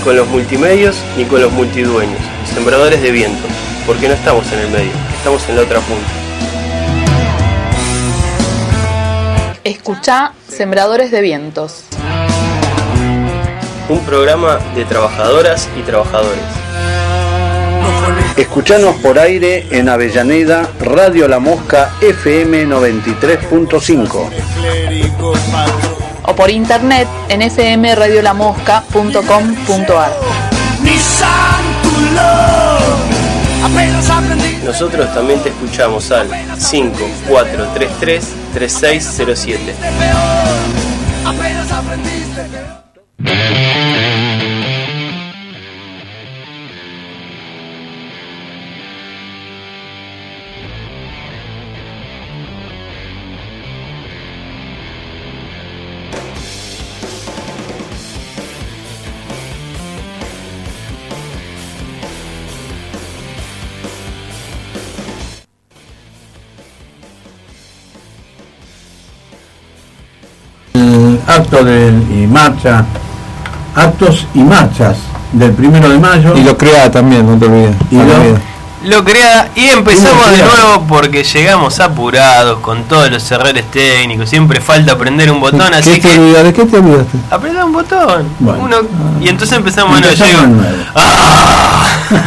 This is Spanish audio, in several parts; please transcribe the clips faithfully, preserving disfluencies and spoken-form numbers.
con los multimedios ni con los multidueños, sembradores de viento, porque no estamos en el medio, estamos en la otra punta. Escuchá Sembradores de Vientos. Un programa de trabajadoras y trabajadores. Escuchanos por aire en Avellaneda, Radio La Mosca F M noventa y tres punto cinco. O por internet en f m radio la mosca punto com punto a r. Nosotros también te escuchamos al cinco cuatro tres tres tres seis cero siete. Acto de, y marcha, actos y marchas del primero de mayo. Y lo crea también, no te olvides. Y lo, lo crea y empezamos y de crea. nuevo porque llegamos apurados con todos los errores técnicos. Siempre falta aprender un botón, así ¿Qué te que. olvidaste? ¿De qué te olvidaste? Apretar un botón. Bueno. Uno, y entonces empezamos, bueno, yo Empezamos digo, de nuevo. ¡ah!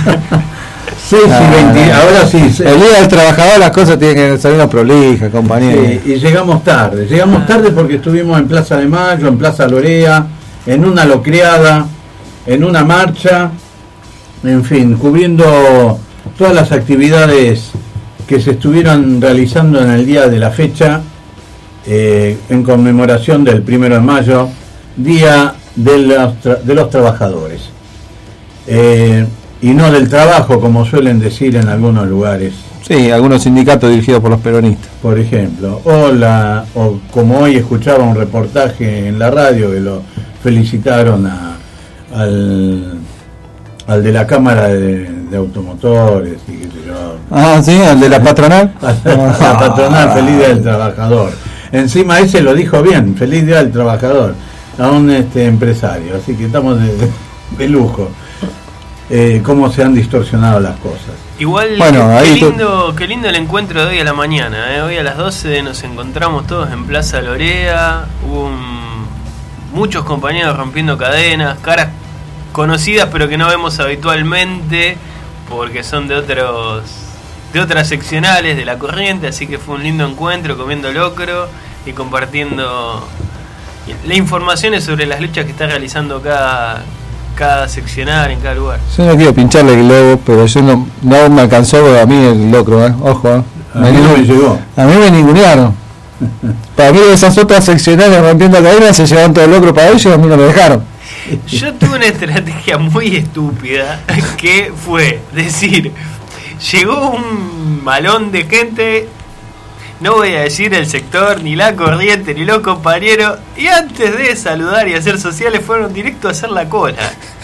Sí, sí, Ah, veinte, ahora sí. El día del trabajador las cosas tienen que salir una prolija, compañero. Sí, y llegamos tarde, llegamos tarde porque estuvimos en Plaza de Mayo, en Plaza Lorea, en una locreada, en una marcha, en fin, cubriendo todas las actividades que se estuvieron realizando en el día de la fecha, eh, en conmemoración del primero de mayo, Día de los, tra- de los Trabajadores. Eh, y no del trabajo, como suelen decir en algunos lugares. Sí, algunos sindicatos dirigidos por los peronistas. Por ejemplo, o, la, o como hoy escuchaba un reportaje en la radio que lo felicitaron a, al, al de la Cámara de, de Automotores y qué sé yo. Ah, sí, el de la patronal. La patronal, feliz día del trabajador. Encima ese lo dijo bien, feliz día del trabajador, a un este, empresario, así que estamos de, de, de lujo. Eh, cómo se han distorsionado las cosas. Igual, Bueno, qué, ahí qué tú- lindo, qué lindo el encuentro de hoy a la mañana. ¿eh? Hoy a las doce nos encontramos todos en Plaza Lorea. Hubo un- muchos compañeros rompiendo cadenas, caras conocidas pero que no vemos habitualmente porque son de otros de otras seccionales de la corriente, así que fue un lindo encuentro comiendo locro y compartiendo la informaciones sobre las luchas que está realizando cada cada seccional en cada lugar. Yo no quiero pincharle el globo, pero yo no, no me alcanzó a mí el locro, ¿eh? Ojo, ¿eh? A mí no me llegó. A mí me ningunearon. Para mí esas otras seccionales rompiendo cadenas se llevaron todo el locro para ellos y a mí no me dejaron. Yo tuve una estrategia muy estúpida que fue decir, llegó un malón de gente, no voy a decir el sector, ni la corriente, ni los compañeros, y antes de saludar y hacer sociales fueron directo a hacer la cola.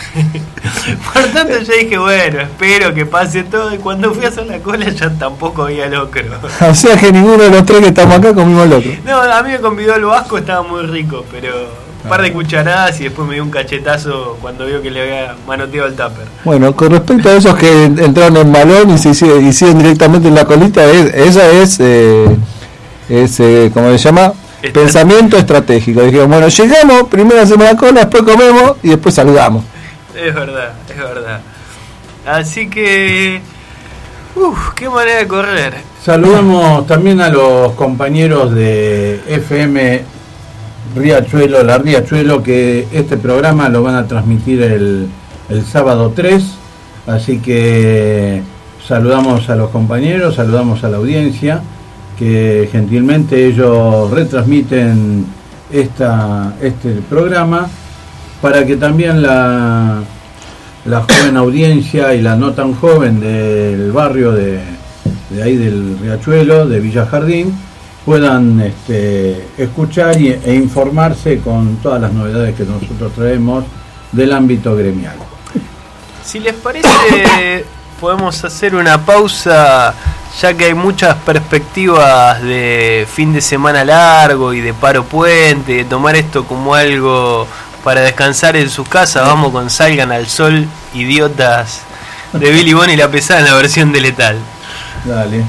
Por tanto yo dije, bueno, espero que pase todo, y cuando fui a hacer la cola ya tampoco había locro. O sea que ninguno de los tres que estamos acá comimos locro. No, a mí me convidó el Vasco, estaba muy rico, pero un par de cucharadas y después me dio un cachetazo cuando vio que le había manoteado el tupper. Bueno, con respecto a esos que entraron en balón y se hicieron, hicieron directamente en la colita, es, esa es, eh, es eh, ¿cómo se llama? Estrat- Pensamiento estratégico. Dijeron, bueno, llegamos, primero hacemos la cola, después comemos y después saludamos. Es verdad, es verdad. Así que... Uff, qué manera de correr. Saludamos también a los compañeros de F M Riachuelo, la Riachuelo, que este programa lo van a transmitir el, el sábado tres, así que saludamos a los compañeros, saludamos a la audiencia, que gentilmente ellos retransmiten esta, este programa, para que también la, la joven audiencia y la no tan joven del barrio de, de ahí del Riachuelo, de Villa Jardín, puedan este, escuchar y, e informarse con todas las novedades que nosotros traemos del ámbito gremial. Si les parece, podemos hacer una pausa, ya que hay muchas perspectivas de fin de semana largo y de paro puente, de tomar esto como algo para descansar en sus casas. Vamos con Salgan al Sol, idiotas, de Billy Bonnie y La Pesada en la versión de Letal. Dale.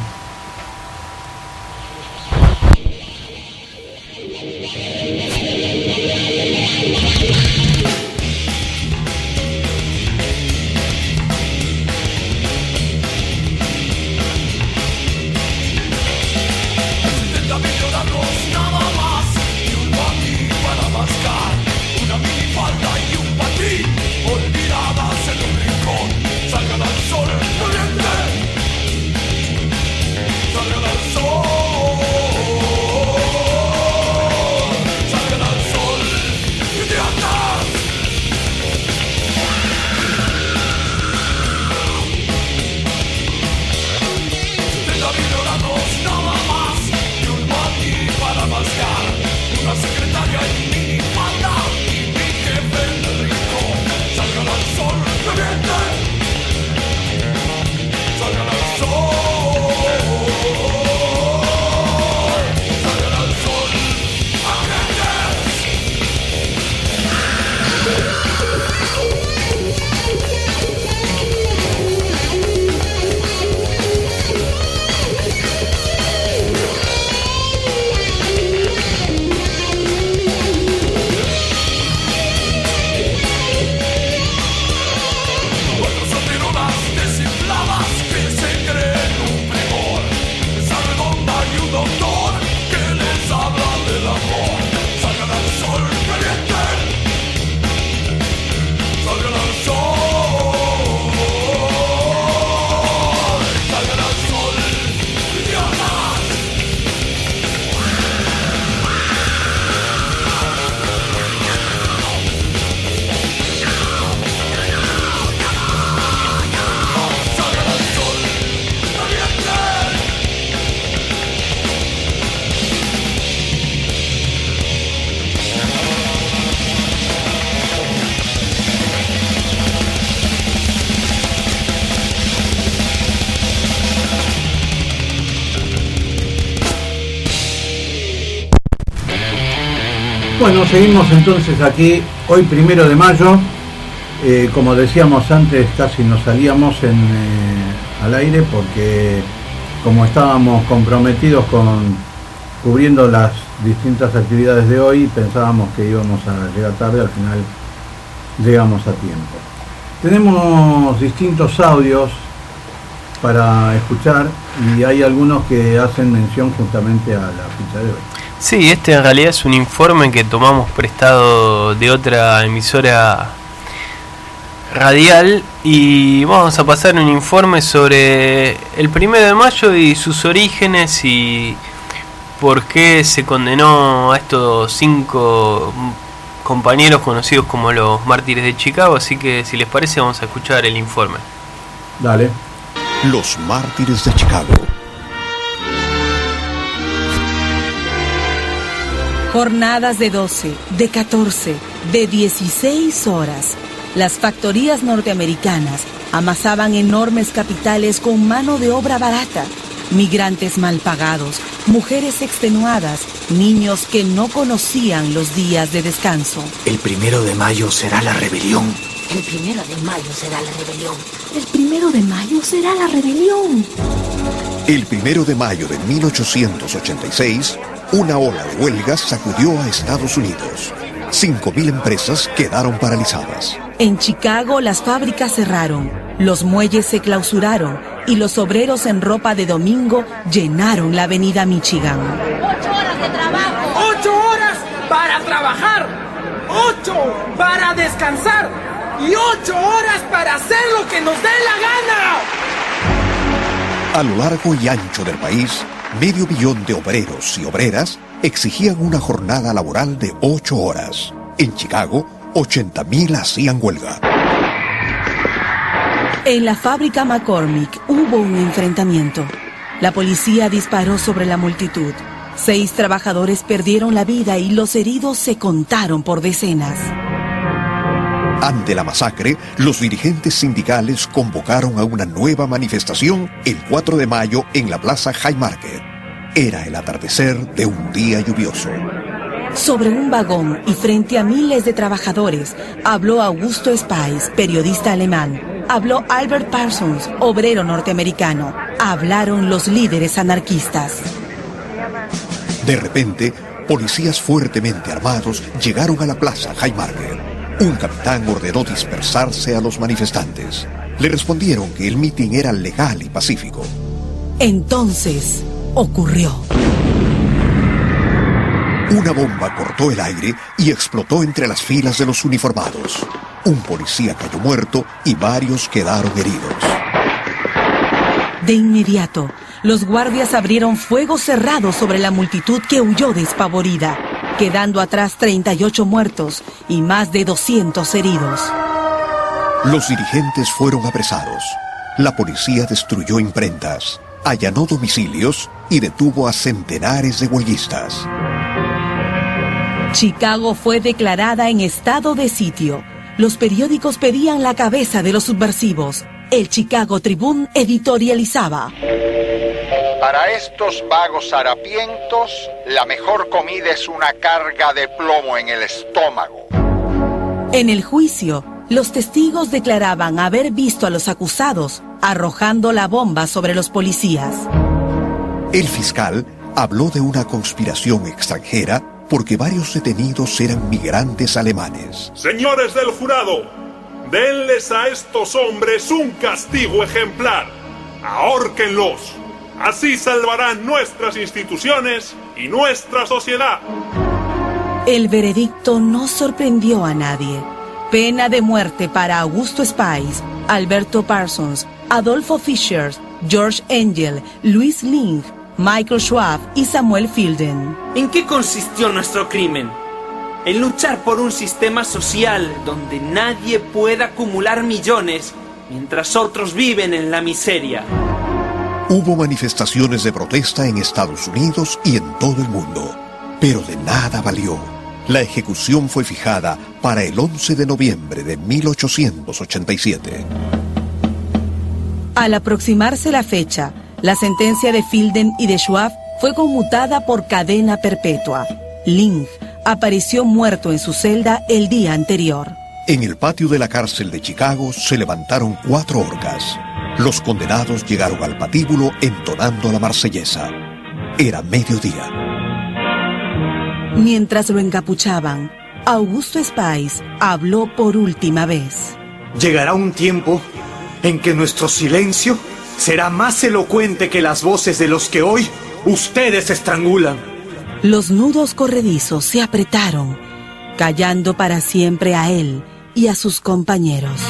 Bueno, seguimos entonces aquí, hoy primero de mayo, eh, como decíamos antes, casi nos salíamos en, eh, al aire porque como estábamos comprometidos con cubriendo las distintas actividades de hoy, pensábamos que íbamos a llegar tarde, al final llegamos a tiempo. Tenemos distintos audios para escuchar y hay algunos que hacen mención justamente a la fecha de hoy. Sí, este en realidad es un informe que tomamos prestado de otra emisora radial y vamos a pasar un informe sobre el primero de mayo y sus orígenes y por qué se condenó a estos cinco compañeros conocidos como los mártires de Chicago, así que si les parece vamos a escuchar el informe. Dale. Los mártires de Chicago. Jornadas de doce, de catorce, de dieciséis horas. Las factorías norteamericanas amasaban enormes capitales con mano de obra barata, migrantes mal pagados, mujeres extenuadas, niños que no conocían los días de descanso. El primero de mayo será la rebelión. El primero de mayo será la rebelión. El primero de mayo será la rebelión. El primero de mayo de mil ochocientos ochenta y seis, una ola de huelgas sacudió a Estados Unidos. Cinco mil empresas quedaron paralizadas. En Chicago las fábricas cerraron, los muelles se clausuraron y los obreros en ropa de domingo llenaron la avenida Michigan. ¡Ocho horas de trabajo! ¡Ocho horas para trabajar! ¡Ocho para descansar! ¡Y ocho horas para hacer lo que nos dé la gana! A lo largo y ancho del país, medio millón de obreros y obreras exigían una jornada laboral de ocho horas. En Chicago, ochenta mil hacían huelga. En la fábrica McCormick hubo un enfrentamiento. La policía disparó sobre la multitud. Seis trabajadores perdieron la vida y los heridos se contaron por decenas. Ante la masacre, los dirigentes sindicales convocaron a una nueva manifestación el cuatro de mayo en la plaza High Market. Era el atardecer de un día lluvioso. Sobre un vagón y frente a miles de trabajadores, habló Augusto Spies, periodista alemán. Habló Albert Parsons, obrero norteamericano. Hablaron los líderes anarquistas. De repente, policías fuertemente armados llegaron a la plaza Haymarket. Un capitán ordenó dispersarse a los manifestantes. Le respondieron que el mitin era legal y pacífico. Entonces, ocurrió. Una bomba cortó el aire y explotó entre las filas de los uniformados. Un policía cayó muerto y varios quedaron heridos. De inmediato, los guardias abrieron fuego cerrado sobre la multitud que huyó despavorida, quedando atrás treinta y ocho muertos y más de doscientos heridos. Los dirigentes fueron apresados. La policía destruyó imprentas, allanó domicilios y detuvo a centenares de huelguistas. Chicago fue declarada en estado de sitio. Los periódicos pedían la cabeza de los subversivos. El Chicago Tribune editorializaba: para estos vagos harapientos, la mejor comida es una carga de plomo en el estómago. En el juicio, los testigos declaraban haber visto a los acusados arrojando la bomba sobre los policías. El fiscal habló de una conspiración extranjera porque varios detenidos eran migrantes alemanes. Señores del jurado, denles a estos hombres un castigo ejemplar. Ahórquenlos. Así salvarán nuestras instituciones y nuestra sociedad. El veredicto no sorprendió a nadie. Pena de muerte para Augusto Spies, Alberto Parsons, Adolfo Fischer, George Engel, Louis Lingg, Michael Schwab y Samuel Fielden. ¿En qué consistió nuestro crimen? En luchar por un sistema social donde nadie pueda acumular millones mientras otros viven en la miseria. Hubo manifestaciones de protesta en Estados Unidos y en todo el mundo, pero de nada valió. La ejecución fue fijada para el once de noviembre de mil ochocientos ochenta y siete. Al aproximarse la fecha, la sentencia de Fielden y de Schwab fue conmutada por cadena perpetua. Lingg apareció muerto en su celda el día anterior. En el patio de la cárcel de Chicago se levantaron cuatro horcas. Los condenados llegaron al patíbulo entonando la marsellesa. Era mediodía. Mientras lo encapuchaban, Augusto Spies habló por última vez. Llegará un tiempo en que nuestro silencio será más elocuente que las voces de los que hoy ustedes estrangulan. Los nudos corredizos se apretaron, callando para siempre a él y a sus compañeros.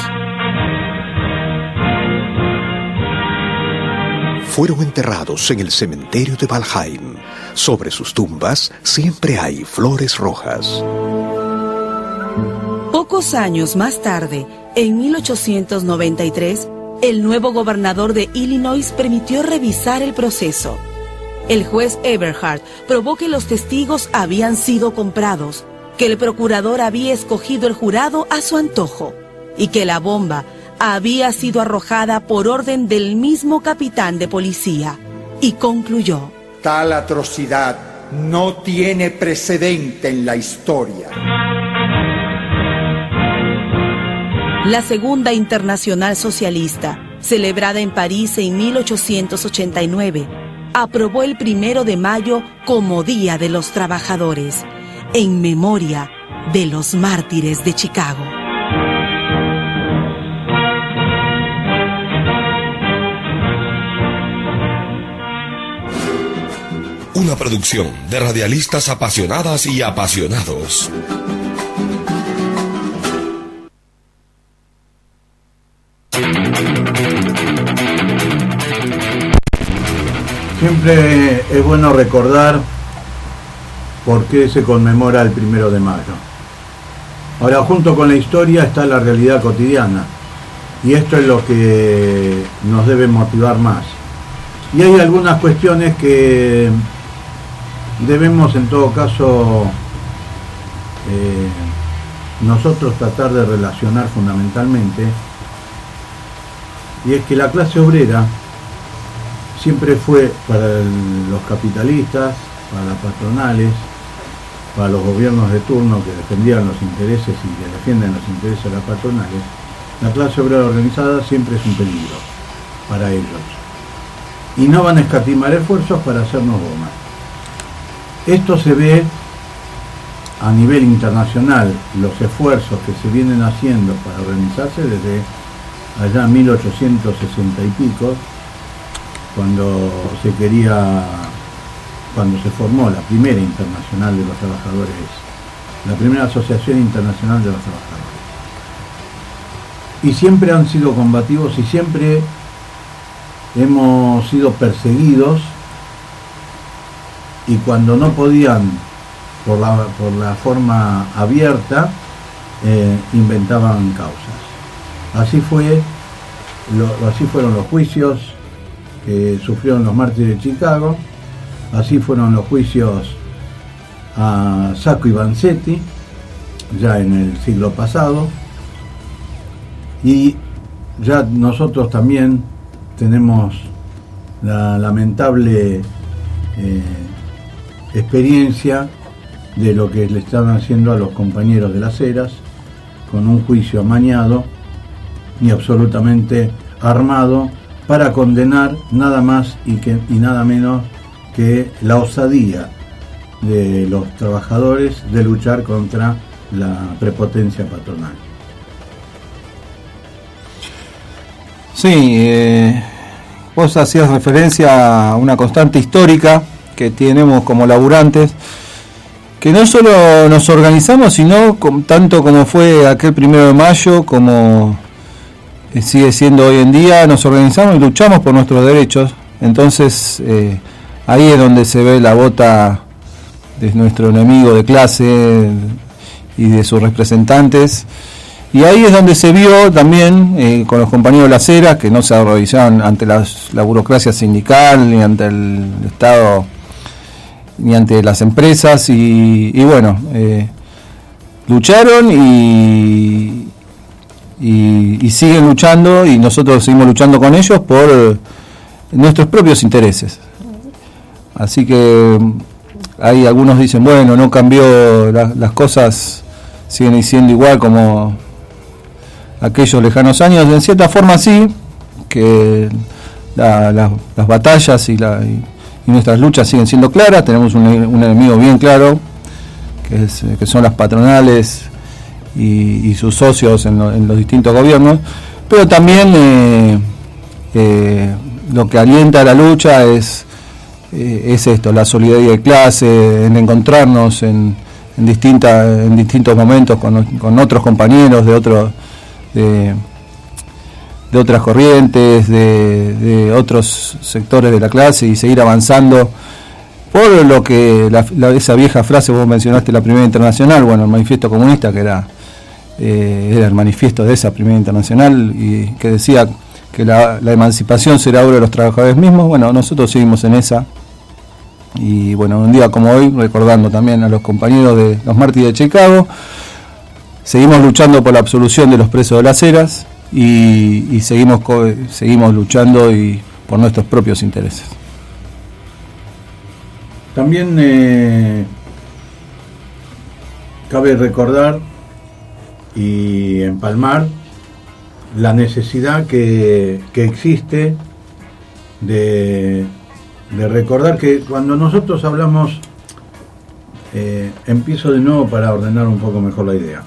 Fueron enterrados en el cementerio de Valheim. Sobre sus tumbas siempre hay flores rojas. Pocos años más tarde, en mil ochocientos noventa y tres, el nuevo gobernador de Illinois permitió revisar el proceso. El juez Eberhard probó que los testigos habían sido comprados, que el procurador había escogido el jurado a su antojo y que la bomba había sido arrojada por orden del mismo capitán de policía, y concluyó: tal atrocidad no tiene precedente en la historia. La Segunda Internacional Socialista, celebrada en París en mil ochocientos ochenta y nueve, aprobó el primero de mayo como Día de los Trabajadores, en memoria de los mártires de Chicago. Una producción de radialistas apasionadas y apasionados. Siempre es bueno recordar por qué se conmemora el primero de mayo. Ahora, junto con la historia está la realidad cotidiana, y esto es lo que nos debe motivar más. Y hay algunas cuestiones que debemos en todo caso eh, nosotros tratar de relacionar fundamentalmente, y es que la clase obrera siempre fue para el, los capitalistas, para las patronales, para los gobiernos de turno que defendían los intereses y que defienden los intereses de las patronales, la clase obrera organizada siempre es un peligro para ellos. Y no van a escatimar esfuerzos para hacernos goma. Esto se ve a nivel internacional, los esfuerzos que se vienen haciendo para organizarse desde allá en mil ochocientos sesenta y pico, cuando se quería, cuando se formó la primera internacional de los trabajadores, la primera asociación internacional de los trabajadores. Y siempre han sido combativos y siempre hemos sido perseguidos, y cuando no podían por la, por la forma abierta, eh, inventaban causas. Así fue, lo, así fueron los juicios que sufrieron los mártires de Chicago, así fueron los juicios a Sacco y Vanzetti, ya en el siglo pasado, y ya nosotros también tenemos la lamentable eh, experiencia de lo que le están haciendo a los compañeros de las Heras, con un juicio amañado y absolutamente armado para condenar nada más y, que, y nada menos que la osadía de los trabajadores de luchar contra la prepotencia patronal. Sí, eh, vos hacías referencia a una constante histórica que tenemos como laburantes, que no solo nos organizamos, sino con, tanto como fue aquel primero de mayo, como eh, sigue siendo hoy en día, nos organizamos y luchamos por nuestros derechos. Entonces eh, ahí es donde se ve la bota de nuestro enemigo de clase y de sus representantes, y ahí es donde se vio también eh, con los compañeros de las Heras, que no se organizaban ante las, la burocracia sindical ni ante el Estado ni ante las empresas, y, y bueno, eh, lucharon y, y, y siguen luchando, y nosotros seguimos luchando con ellos por nuestros propios intereses. Así que ahí algunos dicen, bueno, no cambió, la, las cosas siguen siendo igual como aquellos lejanos años. En cierta forma sí, que la, la, las batallas y la... Y, y nuestras luchas siguen siendo claras. Tenemos un, un enemigo bien claro, que, es, que son las patronales y, y sus socios en, lo, en los distintos gobiernos, pero también eh, eh, lo que alienta la lucha es, eh, es esto, la solidaridad de clase, en encontrarnos en, en, distinta, en distintos momentos con, con otros compañeros de otros de, de otras corrientes, de, de otros sectores de la clase, y seguir avanzando por lo que la, la, esa vieja frase, vos mencionaste la primera internacional, bueno, el manifiesto comunista, que era, eh, era el manifiesto de esa primera internacional, y que decía que la, la emancipación será obra de los trabajadores mismos. Bueno, nosotros seguimos en esa, y bueno, un día como hoy, recordando también a los compañeros de los mártires de Chicago, seguimos luchando por la absolución de los presos de las Heras, y, y seguimos seguimos luchando y por nuestros propios intereses. También eh, cabe recordar y empalmar la necesidad que, que existe de, de recordar que cuando nosotros hablamos, eh, empiezo de nuevo para ordenar un poco mejor la idea.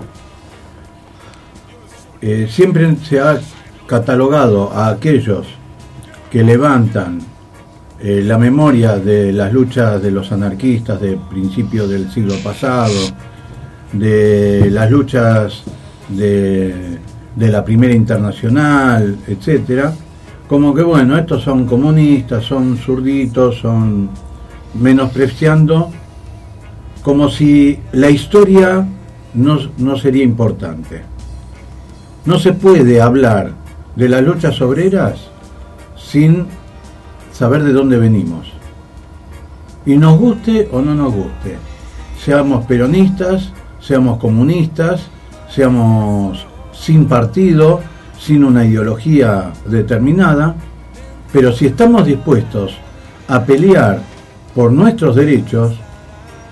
Eh, siempre se ha catalogado a aquellos que levantan eh, la memoria de las luchas de los anarquistas de principios del siglo pasado, de las luchas de, de la primera internacional, etcétera, como que bueno, estos son comunistas, son zurditos, son menospreciando, como si la historia no, no sería importante. No se puede hablar de las luchas obreras sin saber de dónde venimos. Y nos guste o no nos guste. Seamos peronistas, seamos comunistas, seamos sin partido, sin una ideología determinada, pero si estamos dispuestos a pelear por nuestros derechos,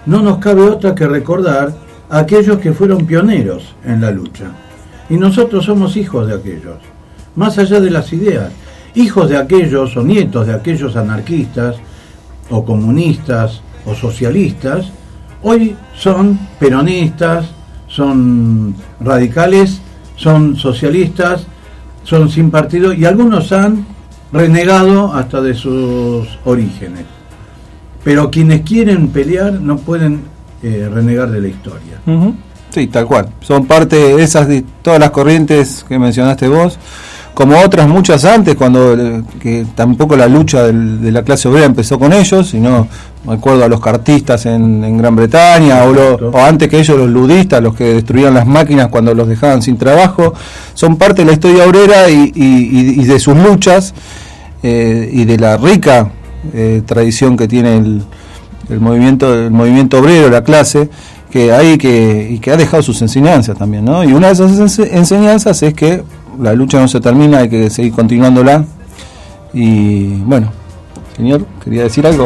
no nos cabe otra que recordar a aquellos que fueron pioneros en la lucha. Y nosotros somos hijos de aquellos, más allá de las ideas, hijos de aquellos o nietos de aquellos anarquistas o comunistas o socialistas. Hoy son peronistas, son radicales, son socialistas, son sin partido y algunos han renegado hasta de sus orígenes. Pero quienes quieren pelear no pueden eh, renegar de la historia. Uh-huh. Sí, tal cual. Son parte de esas, de todas las corrientes que mencionaste vos, como otras muchas antes, cuando que tampoco la lucha del, de la clase obrera empezó con ellos, sino me acuerdo a los cartistas en, en Gran Bretaña, o, lo, o antes que ellos los ludistas, los que destruían las máquinas cuando los dejaban sin trabajo. Son parte de la historia obrera y, y, y de sus luchas eh, y de la rica eh, tradición que tiene el, el movimiento el movimiento obrero, la clase, que hay que y que ha dejado sus enseñanzas también, ¿no? Y una de esas enseñanzas es que la lucha no se termina, hay que seguir continuándola. Y bueno, señor, ¿quería decir algo?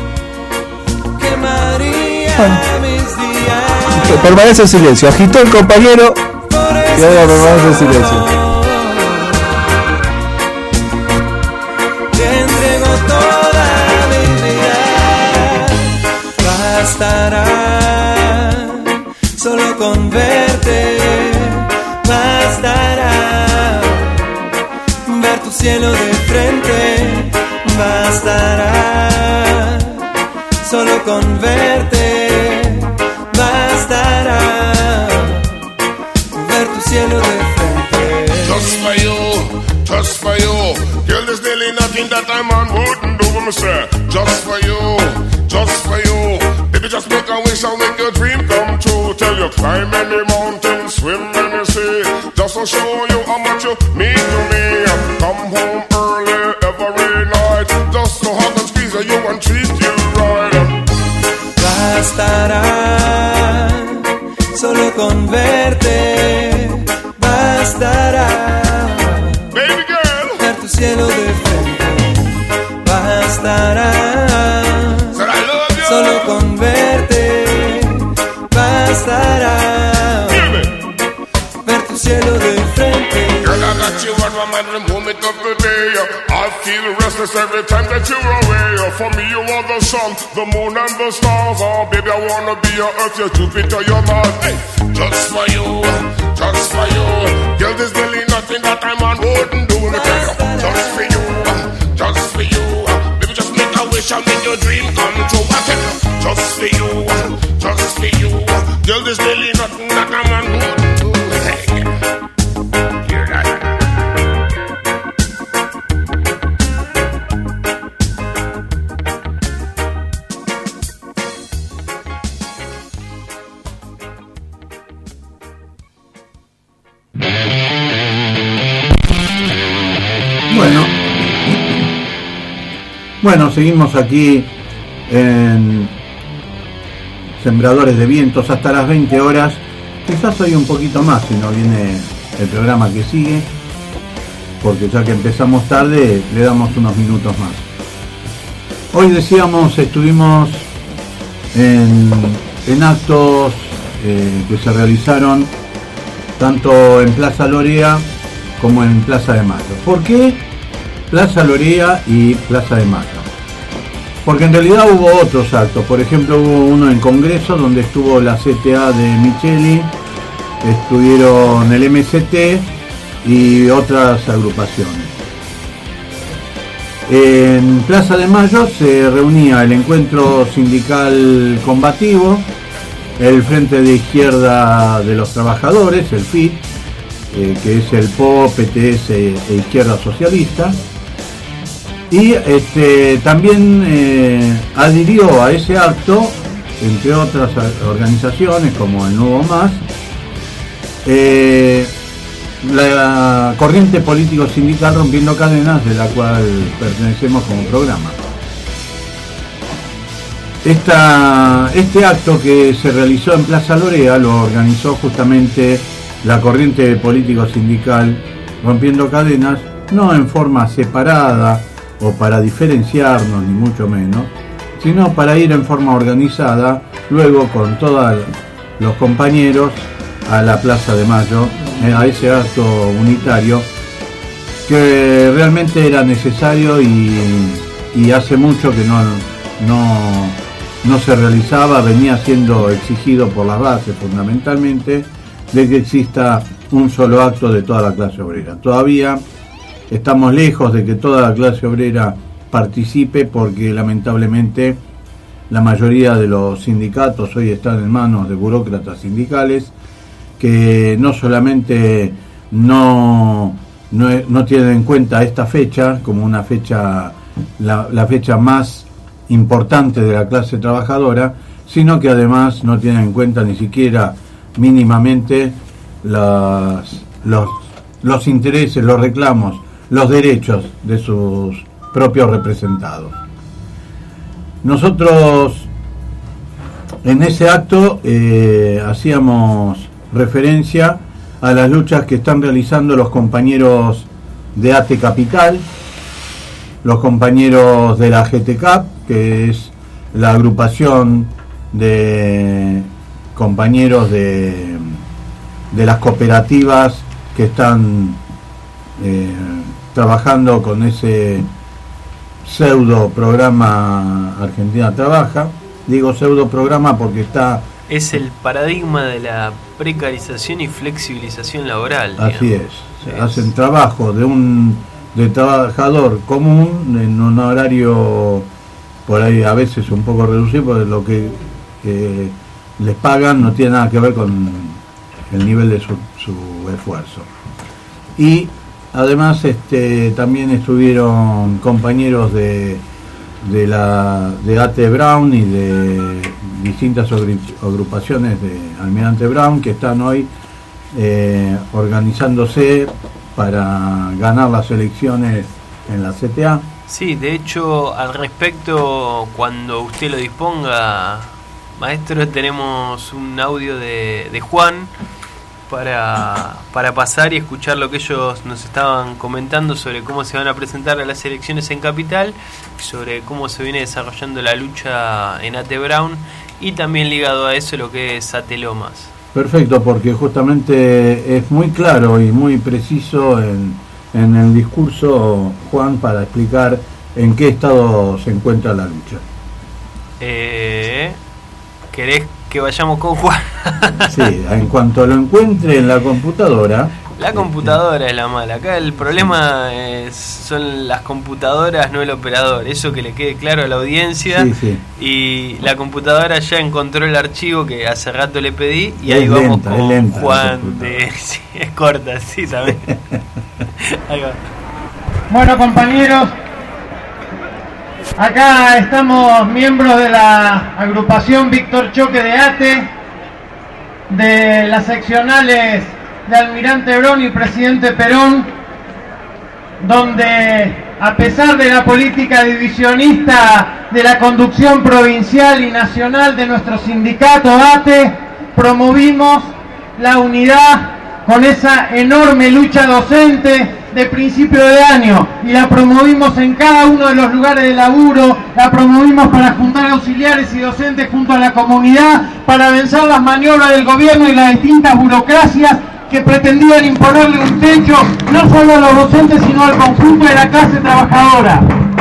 Bueno. Permanece en silencio, agitó el compañero y ahora permanece en silencio. Te entrego toda mi vida, bastará solo con verte, bastará ver tu cielo de frente, bastará solo con verte, bastará ver tu cielo de frente. Just for you, just for you, girl, there's nearly nothing that a man wouldn't do, me say. Just for you, just for you, baby, just make a wish and make your dream come true. Tell you climb any mountain, swim any sea, just to show you how much you mean to me. Come home early every night, just to hug and squeeze you and treat you right. Bastará solo con verte, bastará baby girl, ver tu cielo de frente, bastará solo con verte, bastará ver tu cielo de frente. Girl, I got you on my mind the moment of the day. I feel restless every time that you're away. For me, you are the sun, the moon, and the stars. Oh, baby, I wanna be your Earth, your Jupiter, your Mars. Hey, just for you, just for you. Girl, there's really nothing that a man wouldn't do. Me tell you, just for you, just for you. Baby, just make a wish and make your dream come true. I tell you, just for you, just for you. Girl, there's really nothing that a man wouldn't do. Hey. Bueno, bueno, seguimos aquí en Sembradores de Vientos hasta las veinte horas. Quizás hoy un poquito más si no viene el programa que sigue, porque ya que empezamos tarde le damos unos minutos más. Hoy decíamos, estuvimos en, en actos eh, que se realizaron tanto en Plaza Lorea como en Plaza de Mayo. ¿Por qué Plaza Lorea y Plaza de Mayo? Porque en realidad hubo otros actos. Por ejemplo, hubo uno en Congreso donde estuvo la C T A de Micheli, estuvieron el M C T y otras agrupaciones. En Plaza de Mayo se reunía el Encuentro Sindical Combativo, el Frente de Izquierda de los Trabajadores, el F I T, eh, que es el P O, P T S e Izquierda Socialista, y este, también eh, adhirió a ese acto, entre otras organizaciones como el Nuevo Más, eh, la corriente político sindical Rompiendo Cadenas, de la cual pertenecemos como programa. Esta, este acto que se realizó en Plaza Lorea lo organizó justamente la corriente político sindical Rompiendo Cadenas, no en forma separada o para diferenciarnos, ni mucho menos, sino para ir en forma organizada, luego con todos los compañeros, a la Plaza de Mayo, a ese acto unitario, que realmente era necesario y, y hace mucho que no, no, no se realizaba, venía siendo exigido por las bases fundamentalmente, de que exista un solo acto de toda la clase obrera. Todavía estamos lejos de que toda la clase obrera participe, porque lamentablemente la mayoría de los sindicatos hoy están en manos de burócratas sindicales que no solamente no, no, no tienen en cuenta esta fecha como una fecha, la, la fecha más importante de la clase trabajadora, sino que además no tienen en cuenta ni siquiera mínimamente las, los, los intereses, los reclamos, los derechos de sus propios representados. Nosotros en ese acto eh, hacíamos referencia a las luchas que están realizando los compañeros de A T Capital, los compañeros de la G T C A P, que es la agrupación de compañeros de, de las cooperativas que están eh, trabajando con ese pseudo programa Argentina Trabaja. Digo pseudo programa porque está... Es el paradigma de la precarización y flexibilización laboral. Así digamos. es. es. Hacen trabajo de un de trabajador común en un horario por ahí a veces un poco reducido, porque lo que eh, les pagan no tiene nada que ver con el nivel de su, su esfuerzo. Y además este también estuvieron compañeros de de la de A T Brown y de distintas agrupaciones de Almirante Brown que están hoy eh, organizándose para ganar las elecciones en la C T A. Sí, de hecho, al respecto, cuando usted lo disponga, maestro, tenemos un audio de, de Juan para, para pasar y escuchar lo que ellos nos estaban comentando sobre cómo se van a presentar a las elecciones en Capital, sobre cómo se viene desarrollando la lucha en A T Brown y también ligado a eso lo que es A T Lomas. Perfecto, porque justamente es muy claro y muy preciso en, en el discurso, Juan, para explicar en qué estado se encuentra la lucha. Eh, ¿Querés que vayamos con Juan? Sí, en cuanto lo encuentre en la computadora. La computadora es la mala. Acá el problema es, son las computadoras, no el operador. Eso que le quede claro a la audiencia. Sí, sí. Y la computadora ya encontró el archivo que hace rato le pedí. Y es ahí vamos lenta, con es lenta Juan. De, sí, es corta, sí, también. Ahí va. Bueno, compañeros, acá estamos miembros de la agrupación Víctor Choque de A T E, de las seccionales de Almirante Brown y Presidente Perón, donde a pesar de la política divisionista de la conducción provincial y nacional de nuestro sindicato A T E, promovimos la unidad con esa enorme lucha docente de principio de año, y la promovimos en cada uno de los lugares de laburo, la promovimos para juntar auxiliares y docentes junto a la comunidad, para vencer las maniobras del gobierno y las distintas burocracias que pretendían imponerle un techo no solo a los docentes sino al conjunto de la clase trabajadora.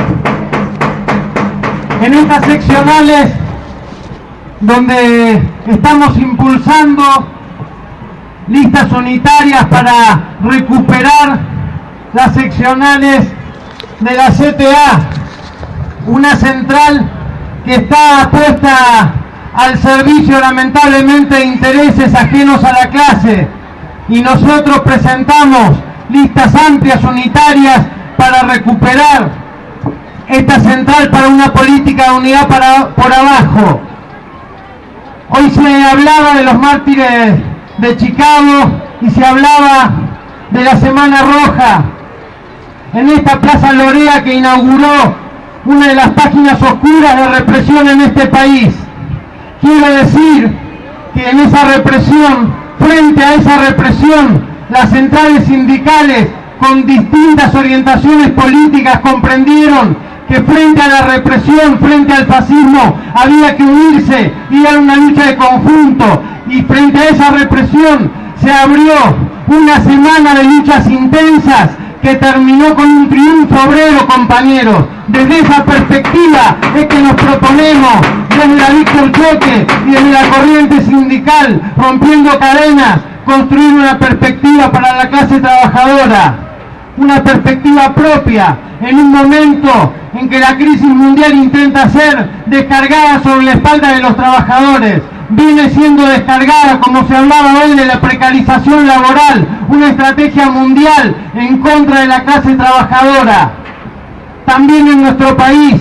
En estas seccionales donde estamos impulsando listas unitarias para recuperar las seccionales de la C T A, una central que está puesta al servicio lamentablemente de intereses ajenos a la clase, y nosotros presentamos listas amplias unitarias para recuperar esta central para una política de unidad para, por abajo. Hoy se hablaba de los mártires de Chicago y se hablaba de la Semana Roja. En esta Plaza Lorea que inauguró una de las páginas oscuras de represión en este país. Quiero decir que en esa represión, frente a esa represión, las centrales sindicales con distintas orientaciones políticas comprendieron que que frente a la represión, frente al fascismo, había que unirse y dar una lucha de conjunto. Y frente a esa represión se abrió una semana de luchas intensas que terminó con un triunfo obrero, compañeros. Desde esa perspectiva es que nos proponemos, desde la Víctor Choque y desde la corriente sindical, rompiendo cadenas, construir una perspectiva para la clase trabajadora, una perspectiva propia, en un momento en que la crisis mundial intenta ser descargada sobre la espalda de los trabajadores. Viene siendo descargada, como se hablaba hoy, de la precarización laboral, una estrategia mundial en contra de la clase trabajadora. También en nuestro país,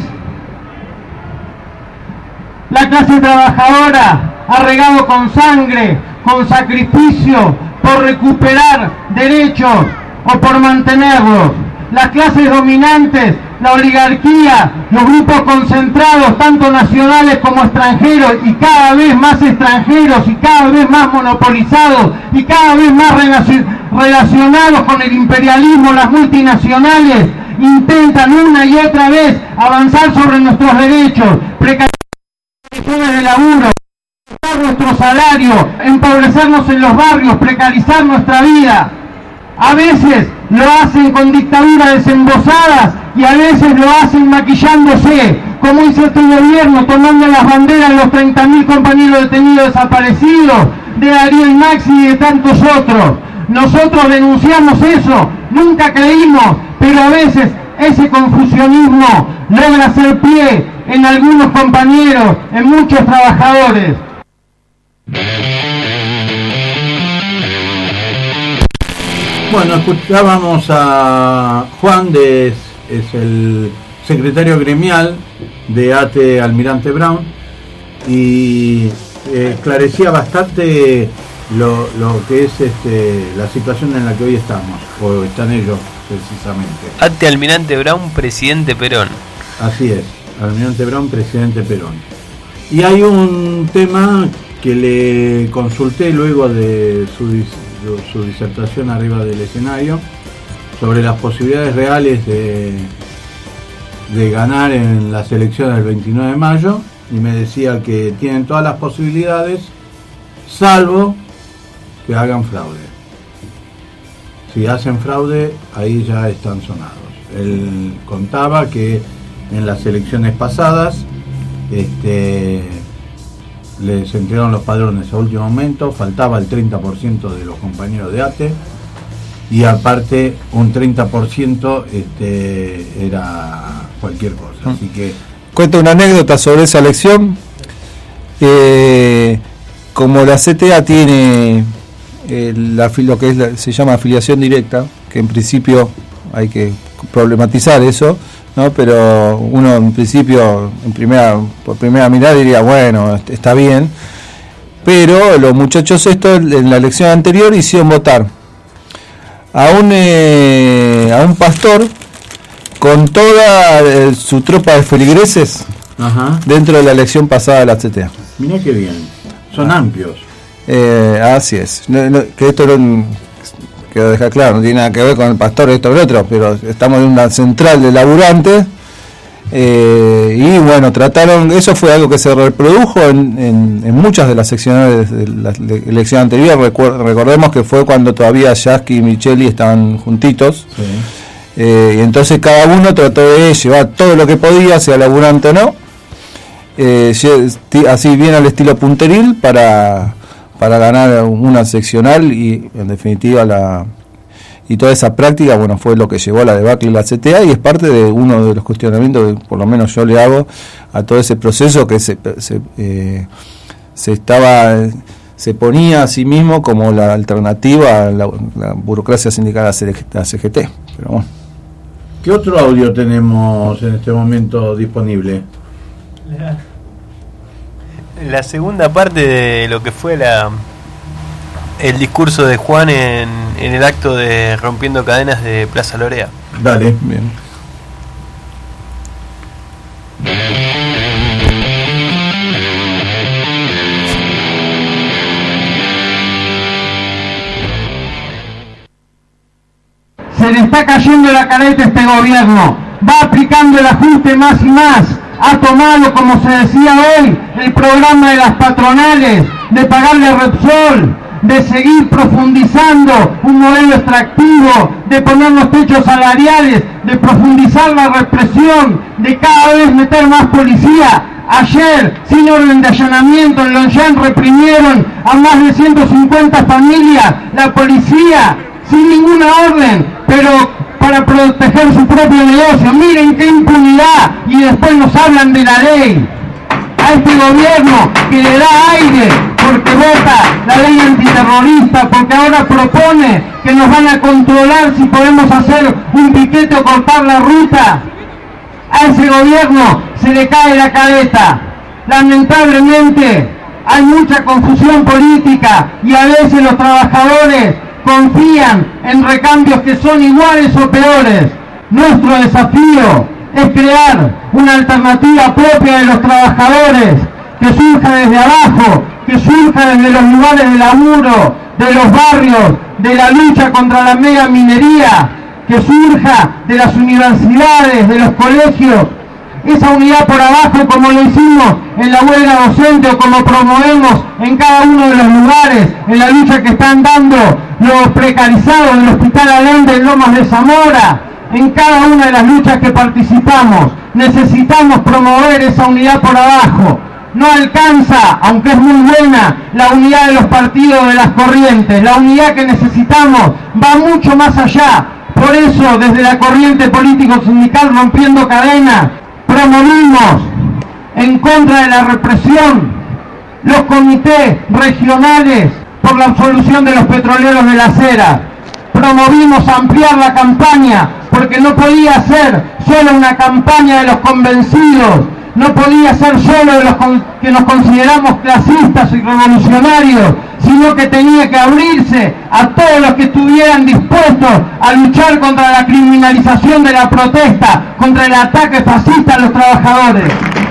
la clase trabajadora ha regado con sangre, con sacrificio, por recuperar derechos o por mantenerlos. Las clases dominantes, la oligarquía, los grupos concentrados, tanto nacionales como extranjeros, y cada vez más extranjeros y cada vez más monopolizados y cada vez más relacionados con el imperialismo, las multinacionales, intentan una y otra vez avanzar sobre nuestros derechos, precarizar las condiciones de laburo, nuestro salario, empobrecernos en los barrios, precarizar nuestra vida. A veces lo hacen con dictaduras desembosadas y a veces lo hacen maquillándose, como hizo este gobierno, tomando las banderas de los treinta mil compañeros detenidos desaparecidos, de Darío y Maxi y de tantos otros. Nosotros denunciamos eso, nunca creímos, pero a veces ese confusionismo logra hacer pie en algunos compañeros, en muchos trabajadores. Bueno, escuchábamos a Juan, de, es, es el secretario gremial de A T E Almirante Brown, y eh, esclarecía bastante lo, lo que es este, la situación en la que hoy estamos, o están ellos precisamente. A T E Almirante Brown, presidente Perón. Así es, Almirante Brown, presidente Perón. Y hay un tema que le consulté luego de su su disertación arriba del escenario, sobre las posibilidades reales de, de ganar en las elecciones del veintinueve de mayo, y me decía que tienen todas las posibilidades, salvo que hagan fraude. Si hacen fraude, ahí ya están sonados. Él contaba que en las elecciones pasadas este les entregaron los padrones a último momento, faltaba el treinta por ciento de los compañeros de A T E, y aparte un treinta por ciento este, era cualquier cosa. Así que cuento una anécdota sobre esa elección. Eh, como la C T A tiene eh, la, lo que es la, se llama afiliación directa, que en principio hay que problematizar eso, ¿no? Pero uno en principio, en primera, por primera mirada diría, bueno, está bien, pero los muchachos estos en la elección anterior hicieron votar a un eh, a un pastor con toda eh, su tropa de feligreses. Ajá. Dentro de la elección pasada de la C T A. Mirá qué bien, son ah. amplios. Eh, así es, no, no, que esto no, quiero dejar claro, no tiene nada que ver con el pastor, esto o el otro, pero estamos en una central de laburantes, eh, y bueno, trataron, eso fue algo que se reprodujo en, en, en muchas de las secciones de la elección anterior. Recuer, recordemos que fue cuando todavía Yasky y Micheli estaban juntitos, sí. eh, y entonces cada uno trató de llevar todo lo que podía, sea laburante o no, eh, así bien al estilo punteril, para para ganar una seccional, y en definitiva la y toda esa práctica, bueno, fue lo que llevó a la debacle de la C T A, y es parte de uno de los cuestionamientos que por lo menos yo le hago a todo ese proceso que se se, eh, se estaba se ponía a sí mismo como la alternativa a la, la burocracia sindical a la C G T. Pero bueno. ¿Qué otro audio tenemos en este momento disponible? La segunda parte de lo que fue la el discurso de Juan en, en el acto de Rompiendo Cadenas de Plaza Lorea. Dale, bien. Se le está cayendo la careta a este gobierno. va aplicando el ajuste más y más, ha tomado, como se decía hoy, el programa de las patronales, de pagarle a Repsol, de seguir profundizando un modelo extractivo, de poner los techos salariales, de profundizar la represión, de cada vez meter más policía. Ayer, sin orden de allanamiento, en Longchamp reprimieron a más de ciento cincuenta familias, la policía, sin ninguna orden, pero para proteger su propio negocio. Miren qué impunidad, y después nos hablan de la ley. A este gobierno que le da aire porque vota la ley antiterrorista, porque ahora propone que nos van a controlar si podemos hacer un piquete o cortar la ruta. A ese gobierno se le cae la cabeza. Lamentablemente hay mucha confusión política y a veces los trabajadores confían en recambios que son iguales o peores. Nuestro desafío es crear una alternativa propia de los trabajadores, que surja desde abajo, que surja desde los lugares de laburo, de los barrios, de la lucha contra la mega minería, que surja de las universidades, de los colegios. Esa unidad por abajo, como lo hicimos en la huelga docente o como promovemos en cada uno de los lugares, en la lucha que están dando los precarizados del Hospital Allende en Lomas de Zamora, en cada una de las luchas que participamos. Necesitamos promover esa unidad por abajo. No alcanza, aunque es muy buena, la unidad de los partidos, de las corrientes. La unidad que necesitamos va mucho más allá. Por eso, desde la corriente político-sindical Rompiendo Cadenas, promovimos en contra de la represión los comités regionales por la absolución de los petroleros de las eras. Promovimos ampliar la campaña porque no podía ser solo una campaña de los convencidos, no podía ser solo de los que nos consideramos clasistas y revolucionarios, sino que tenía que abrirse a todos los que estuvieran dispuestos a luchar contra la criminalización de la protesta, contra el ataque fascista a los trabajadores.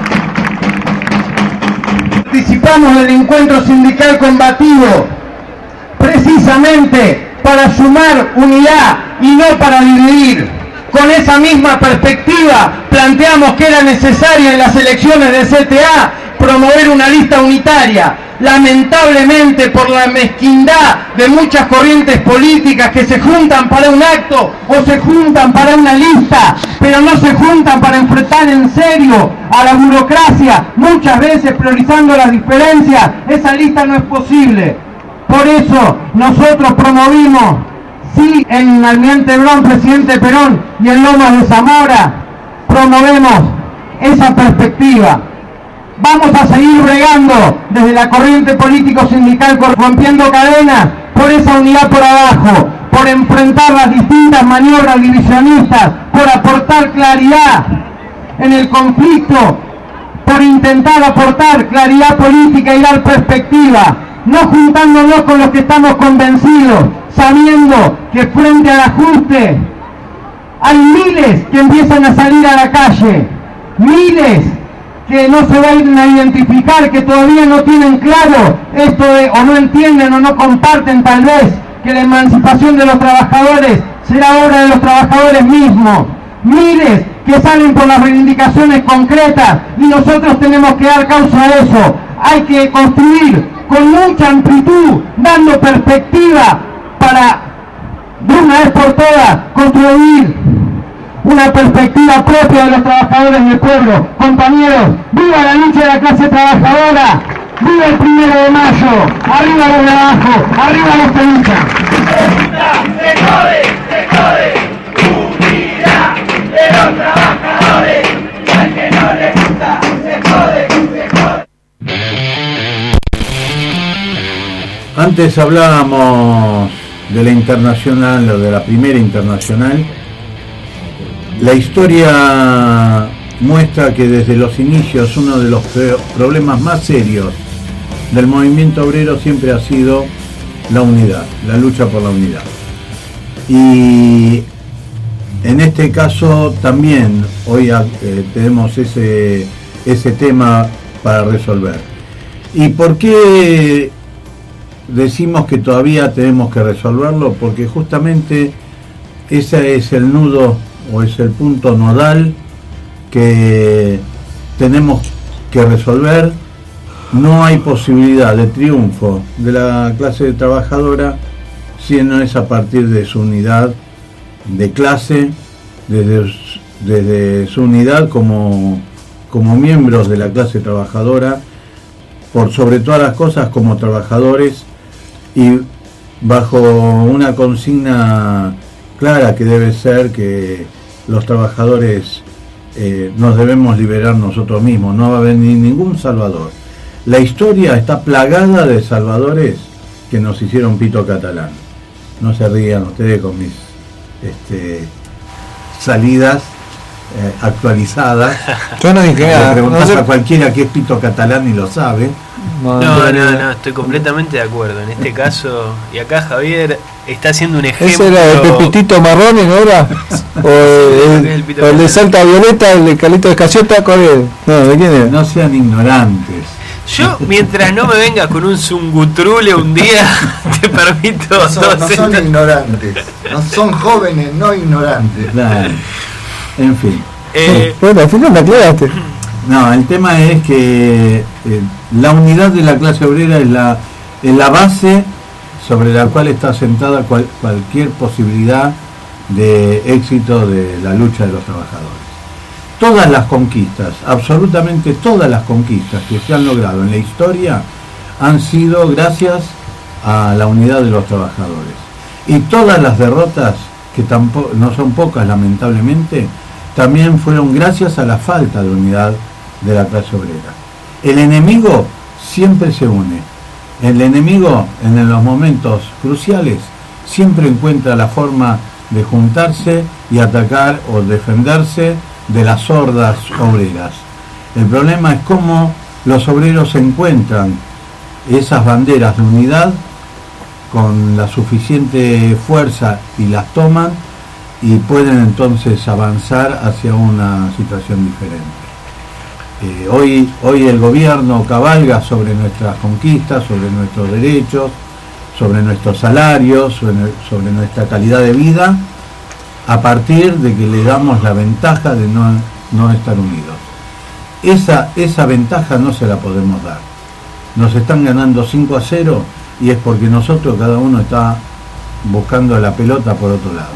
Participamos del encuentro sindical combativo precisamente para sumar unidad y no para dividir. Con esa misma perspectiva planteamos que era necesaria en las elecciones de C T A promover una lista unitaria. Lamentablemente, por la mezquindad de muchas corrientes políticas que se juntan para un acto o se juntan para una lista, pero no se juntan para enfrentar en serio a la burocracia, muchas veces priorizando las diferencias, esa lista no es posible. Por eso nosotros promovimos, sí, en Almirante Brown, Presidente Perón, y en Lomas de Zamora, promovemos esa perspectiva. Vamos a seguir bregando desde la corriente político-sindical Rompiendo Cadenas por esa unidad por abajo, por enfrentar las distintas maniobras divisionistas, por aportar claridad en el conflicto, por intentar aportar claridad política y dar perspectiva, no juntándonos con los que estamos convencidos, sabiendo que frente al ajuste hay miles que empiezan a salir a la calle, miles que no se van a identificar, que todavía no tienen claro esto de, o no entienden o no comparten tal vez, que la emancipación de los trabajadores será obra de los trabajadores mismos. Miles que salen por las reivindicaciones concretas y nosotros tenemos que dar causa a eso. Hay que construir con mucha amplitud, dando perspectiva para, de una vez por todas, construir una perspectiva propia de los trabajadores del pueblo. Compañeros, ¡viva la lucha de la clase trabajadora! ¡Viva el primero de mayo! ¡Arriba los de abajo! ¡Arriba nuestra lucha! ¡Se jode! ¡Se jode! ¡Unidad de los trabajadores! Y al que no le gusta, se jode, se jode. Antes hablábamos de la internacional o de la primera internacional. La historia muestra que desde los inicios uno de los problemas más serios del movimiento obrero siempre ha sido la unidad, la lucha por la unidad. Y en este caso también hoy eh, tenemos ese, ese tema para resolver. ¿Y por qué decimos que todavía tenemos que resolverlo? Porque justamente ese es el nudo o es el punto nodal que tenemos que resolver. No hay posibilidad de triunfo de la clase trabajadora si no es a partir de su unidad de clase, desde, desde su unidad como, como miembros de la clase trabajadora, por sobre todas las cosas como trabajadores, y bajo una consigna clara que debe ser que los trabajadores eh, nos debemos liberar nosotros mismos, no va a venir ningún salvador. La historia está plagada de salvadores que nos hicieron pito catalán. No se rían ustedes con mis este, salidas eh, actualizadas. Yo no dije nada. Le preguntás no sé. a cualquiera qué es pito catalán y lo sabe. No, no, no, no, estoy completamente de acuerdo. En este caso, y acá Javier está haciendo un ejemplo. ¿Ese era el Pepitito Marrone, no era? ¿O el, el, el, el de Salta Violeta, el de Calito de Escayota? ¿Cuál es? No, ¿de quién es? No sean ignorantes. Yo, mientras no me venga con un zungutrule un día, te permito... No son, no son ignorantes, no son jóvenes, no ignorantes. Claro. En fin. Eh, bueno, al final me aclaraste. No, el tema es que eh, la unidad de la clase obrera es la, es la base sobre la cual está sentada cual, cualquier posibilidad de éxito de la lucha de los trabajadores. Todas las conquistas, absolutamente todas las conquistas que se han logrado en la historia han sido gracias a la unidad de los trabajadores. Y todas las derrotas, que tampoco, no son pocas lamentablemente, también fueron gracias a la falta de unidad de la clase obrera. El enemigo siempre se une. El enemigo en los momentos cruciales siempre encuentra la forma de juntarse y atacar o defenderse de las hordas obreras. El problema es cómo los obreros encuentran esas banderas de unidad con la suficiente fuerza y las toman y pueden entonces avanzar hacia una situación diferente. Eh, hoy, hoy el gobierno cabalga sobre nuestras conquistas, sobre nuestros derechos, sobre nuestros salarios, sobre, sobre nuestra calidad de vida, a partir de que le damos la ventaja de no, no estar unidos. Esa, esa ventaja no se la podemos dar. Nos están ganando cinco a cero y es porque nosotros, cada uno está buscando la pelota por otro lado.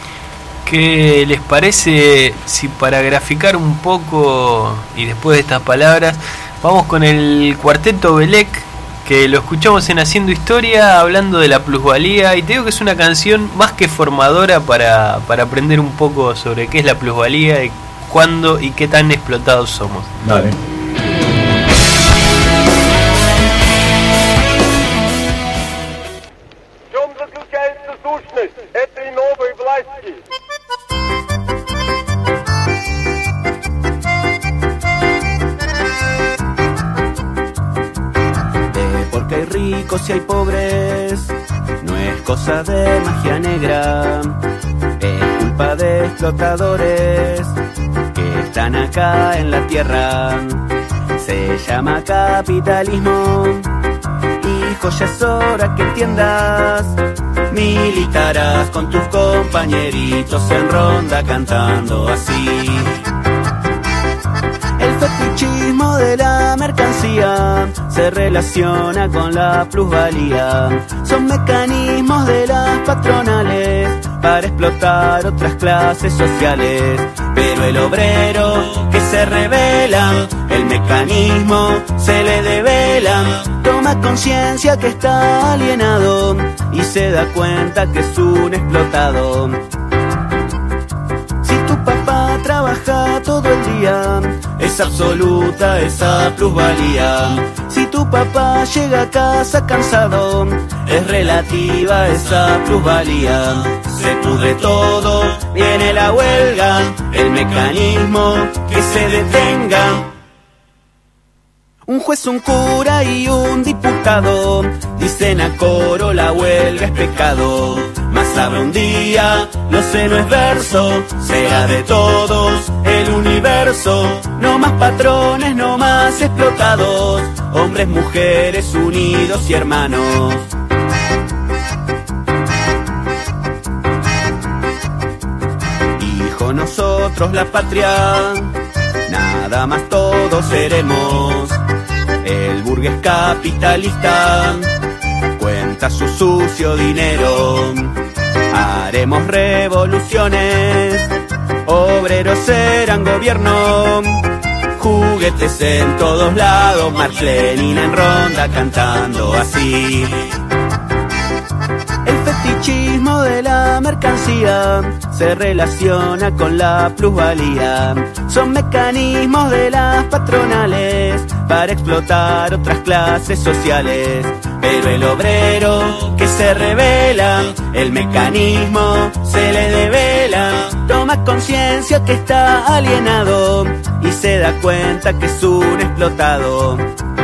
¿Qué les parece si para graficar un poco y después de estas palabras vamos con el Cuarteto Belec, que lo escuchamos en Haciendo Historia hablando de la plusvalía, y te digo que es una canción más que formadora para, para aprender un poco sobre qué es la plusvalía y cuándo y qué tan explotados somos? Dale. Porque hay ricos y hay pobres, no es cosa de magia negra, es culpa de explotadores que están acá en la tierra. Se llama capitalismo, hijo, ya es hora que entiendas. Militarás con tus compañeritos en ronda cantando así. El fetichismo de la mercancía se relaciona con la plusvalía. Son mecanismos de las patronales para explotar otras clases sociales. Pero el obrero que se revela, el mecanismo se le devela. Toma conciencia que está alienado y se da cuenta que es un explotado. Si tu papá trabaja todo el día, es absoluta esa plusvalía. Si tu papá llega a casa cansado, es relativa esa plusvalía. Se pudre todo, viene la huelga, el mecanismo que se detenga. Un juez, un cura y un diputado dicen a coro la huelga es pecado. Mas habrá un día, lo sé, no es verso, será de todos el universo. No más patrones, no más explotados, hombres, mujeres, unidos y hermanos. Hijo, no nosotros la patria. Nada más todos seremos. El burgués capitalista cuenta su sucio dinero. Haremos revoluciones, obreros serán gobierno. Juguetes en todos lados, Marx Lenin en ronda cantando así. El fetichismo de la mercancía se relaciona con la plusvalía. Son mecanismos de las patronales para explotar otras clases sociales. Pero el obrero que se revela, el mecanismo se le devela. Toma conciencia que está alienado y se da cuenta que es un explotado.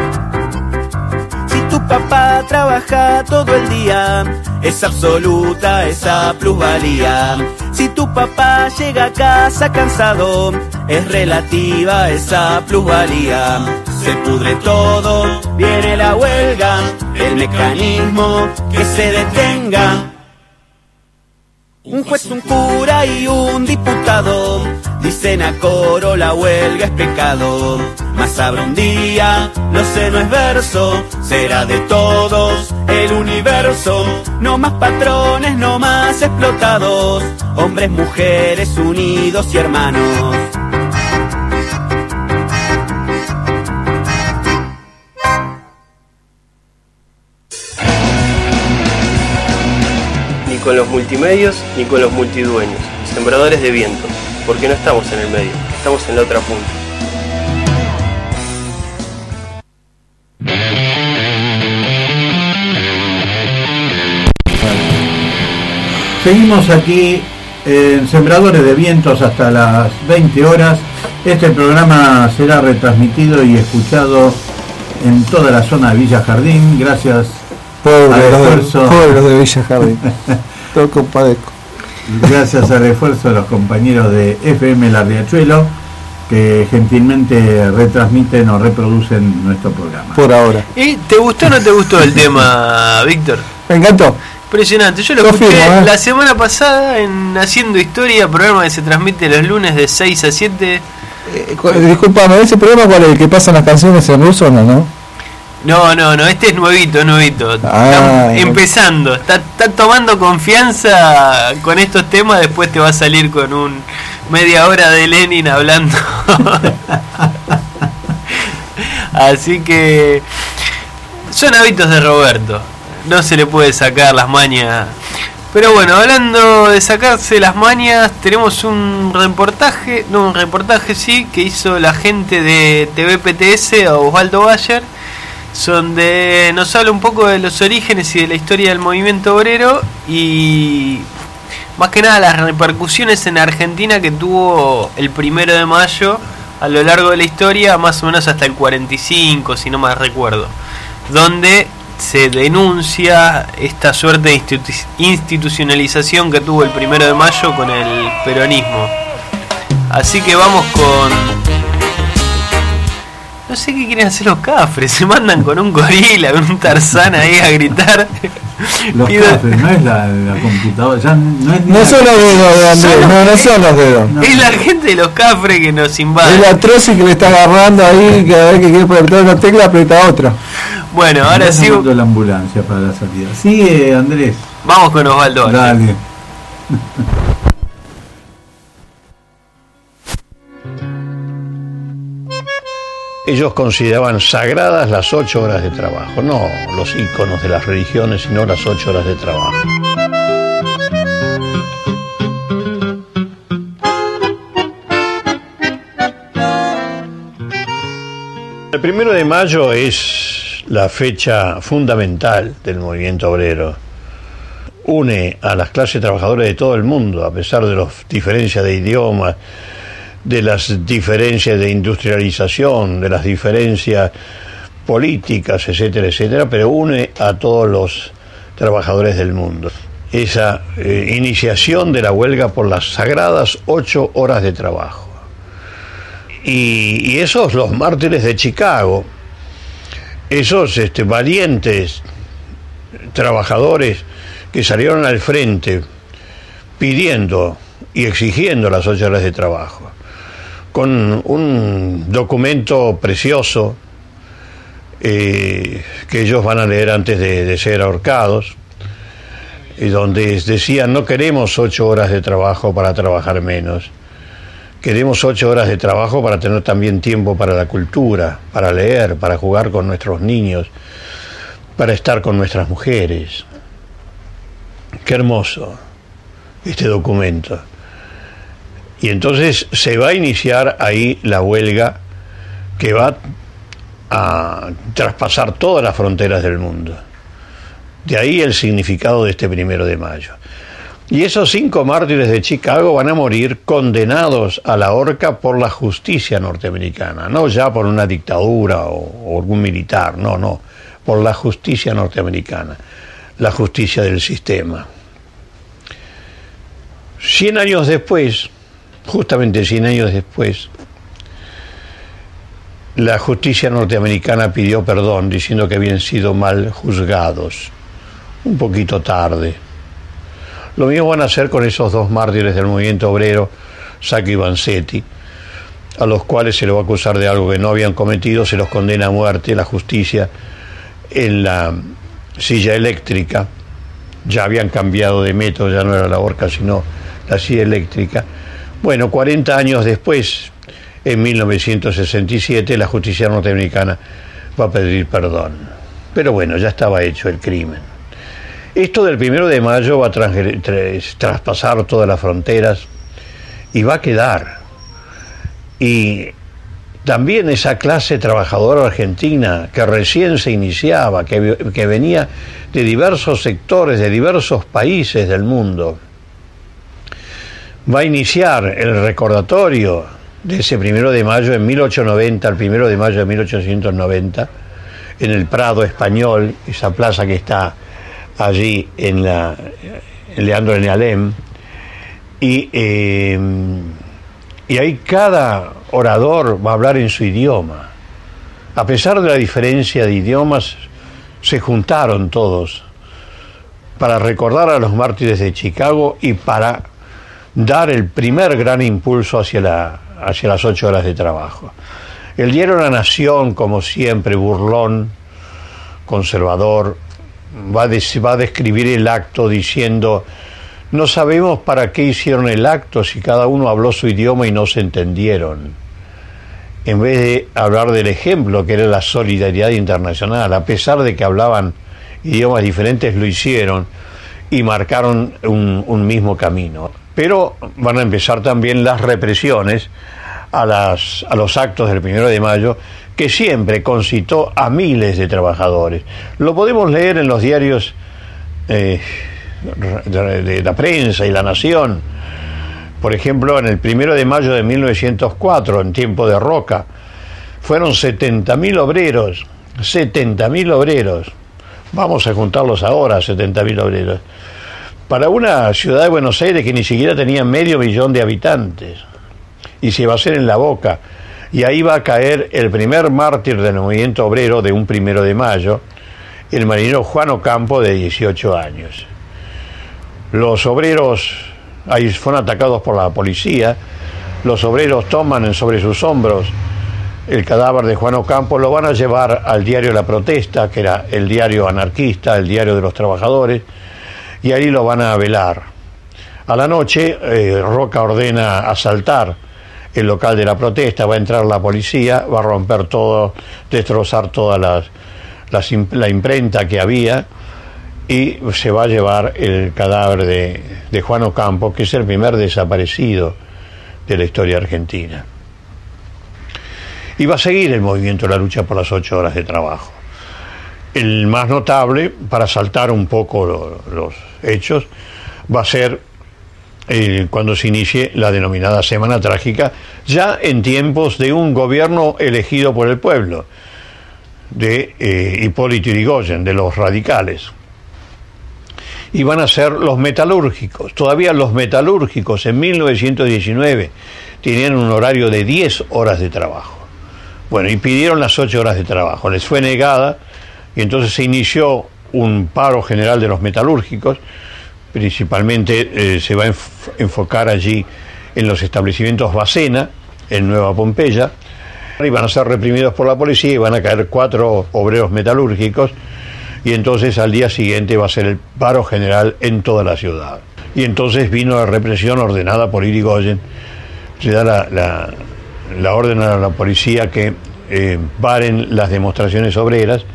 Si tu papá trabaja todo el día, es absoluta esa plusvalía. Si tu papá llega a casa cansado, es relativa esa plusvalía. Se pudre todo, viene la huelga, el mecanismo que se detenga. Un juez, un cura y un diputado dicen a coro la huelga es pecado. Mas habrá un día, no sé, no es verso, será de todos el universo. No más patrones, no más explotados, hombres, mujeres, unidos y hermanos. Ni con los multimedios, ni con los multidueños, sembradores de viento, porque no estamos en el medio, estamos en la otra punta. Seguimos aquí en Sembradores de Vientos hasta las veinte horas. Este programa será retransmitido y escuchado en toda la zona de Villa Jardín, gracias Pobre, al esfuerzo pobres de Villa Jardín. Todo compadezco. Gracias al esfuerzo de los compañeros de F M La Riachuelo, que gentilmente retransmiten o reproducen nuestro programa. Por ahora. ¿Y te gustó o no te gustó el tema, Víctor? Me encantó. Impresionante, yo lo Lo escuché firmo, ¿eh? la semana pasada en Haciendo Historia, programa que se transmite los lunes de seis a siete. Eh, disculpame, ¿ese programa cuál es? ¿El que pasan las canciones en ruso o no? no? No, no, no, este es nuevito, es nuevito. Ah, está empezando, está, está tomando confianza con estos temas, después te va a salir con un media hora de Lenin hablando. Así que son hábitos de Roberto, no se le puede sacar las mañas. Pero bueno, hablando de sacarse las mañas, tenemos un reportaje, no un reportaje sí, que hizo la gente de T V P T S, Osvaldo Bayer, donde nos habla un poco de los orígenes y de la historia del movimiento obrero y más que nada las repercusiones en Argentina que tuvo el primero de mayo a lo largo de la historia, más o menos hasta el cuarenta y cinco, si no mal recuerdo, donde se denuncia esta suerte de institu- institucionalización que tuvo el primero de mayo con el peronismo. Así que vamos con... No sé qué quieren hacer los cafres, se mandan con un gorila, con un Tarzán ahí a gritar. Los Pido... cafres, no es la, la computadora, ya no es ni No la... son los dedos de Andrés, no, no son los dedos. No. Es la gente de los cafres que nos invade. Es la Troci que le está agarrando ahí, cada vez que quiere apretar una tecla aprieta otra. Bueno, ahora sí. La ambulancia para la salida. Sigue, Andrés. Vamos con Osvaldo. Dale. Ellos consideraban sagradas las ocho horas de trabajo, no los íconos de las religiones, sino las ocho horas de trabajo. El primero de mayo es la fecha fundamental del movimiento obrero. Une a las clases trabajadoras de todo el mundo, a pesar de las diferencias de idioma, de las diferencias de industrialización, de las diferencias políticas, etcétera, etcétera, pero une a todos los trabajadores del mundo. Esa eh, iniciación de la huelga por las sagradas ocho horas de trabajo. Y, y esos, los mártires de Chicago, esos este, valientes trabajadores que salieron al frente pidiendo y exigiendo las ocho horas de trabajo, con un documento precioso eh, que ellos van a leer antes de, de ser ahorcados, y donde decían: no queremos ocho horas de trabajo para trabajar menos, queremos ocho horas de trabajo para tener también tiempo para la cultura, para leer, para jugar con nuestros niños, para estar con nuestras mujeres. Qué hermoso este documento. Y entonces se va a iniciar ahí la huelga que va a traspasar todas las fronteras del mundo. De ahí el significado de este primero de mayo. Y esos cinco mártires de Chicago van a morir condenados a la horca por la justicia norteamericana, no ya por una dictadura o, o algún militar, no, no, por la justicia norteamericana, la justicia del sistema. Cien años después, justamente cien años después, la justicia norteamericana pidió perdón diciendo que habían sido mal juzgados, un poquito tarde. Lo mismo van a hacer con esos dos mártires del movimiento obrero, Sacco y Vanzetti, a los cuales se les va a acusar de algo que no habían cometido, se los condena a muerte. La justicia en la silla eléctrica, ya habían cambiado de método, ya no era la horca sino la silla eléctrica. Bueno, cuarenta años después, en mil novecientos sesenta y siete, la justicia norteamericana va a pedir perdón. Pero bueno, ya estaba hecho el crimen. Esto del primero de mayo va a trans- tras- traspasar todas las fronteras y va a quedar. Y también esa clase trabajadora argentina que recién se iniciaba, que, que venía de diversos sectores, de diversos países del mundo, va a iniciar el recordatorio de ese primero de mayo en mil ochocientos noventa, el primero de mayo de mil ochocientos noventa, en el Prado Español, esa plaza que está allí en la en Leandro de Alem, y, eh, y ahí cada orador va a hablar en su idioma. A pesar de la diferencia de idiomas, se juntaron todos para recordar a los mártires de Chicago y para dar el primer gran impulso hacia, la, hacia las ocho horas de trabajo. El diario La Nación, como siempre, burlón, conservador, va a, des, va a describir el acto diciendo: no sabemos para qué hicieron el acto si cada uno habló su idioma y no se entendieron. En vez de hablar del ejemplo que era la solidaridad internacional, a pesar de que hablaban idiomas diferentes, lo hicieron y marcaron un, un mismo camino. Pero van a empezar también las represiones a, las, a los actos del primero de mayo, que siempre concitó a miles de trabajadores. Lo podemos leer en los diarios eh, de, de la prensa y La Nación. Por ejemplo, en el primero de mayo de mil novecientos cuatro, en tiempo de Roca, fueron setenta mil obreros, setenta mil obreros. Vamos a juntarlos ahora, setenta mil obreros. Para una ciudad de Buenos Aires que ni siquiera tenía medio millón de habitantes. Y se va a hacer en La Boca. Y ahí va a caer el primer mártir del movimiento obrero de un primero de mayo, el marinero Juan Ocampo, de dieciocho años. Los obreros ahí fueron atacados por la policía. Los obreros toman sobre sus hombros el cadáver de Juan Ocampo, lo van a llevar al diario La Protesta, que era el diario anarquista, el diario de los trabajadores, y ahí lo van a velar. A la noche, eh, Roca ordena asaltar el local de La Protesta, va a entrar la policía, va a romper todo, destrozar toda las, las, la imprenta que había, y se va a llevar el cadáver de, de Juan Ocampo, que es el primer desaparecido de la historia argentina. Y va a seguir el movimiento de la lucha por las ocho horas de trabajo. El más notable, para saltar un poco lo, los hechos, va a ser eh, cuando se inicie la denominada Semana Trágica, ya en tiempos de un gobierno elegido por el pueblo, de eh, Hipólito Yrigoyen, de los radicales. Y van a ser los metalúrgicos. Todavía los metalúrgicos en mil novecientos diecinueve tenían un horario de diez horas de trabajo. Bueno, y pidieron las ocho horas de trabajo. Les fue negada y entonces se inició un paro general de los metalúrgicos principalmente eh, se va a enf- enfocar allí en los establecimientos Bacena, en Nueva Pompeya, y van a ser reprimidos por la policía y van a caer cuatro obreros metalúrgicos, y entonces al día siguiente va a ser el paro general en toda la ciudad. Y entonces vino la represión ordenada por Irigoyen, se da la, la, la orden a la policía que eh, paren las demostraciones obreras,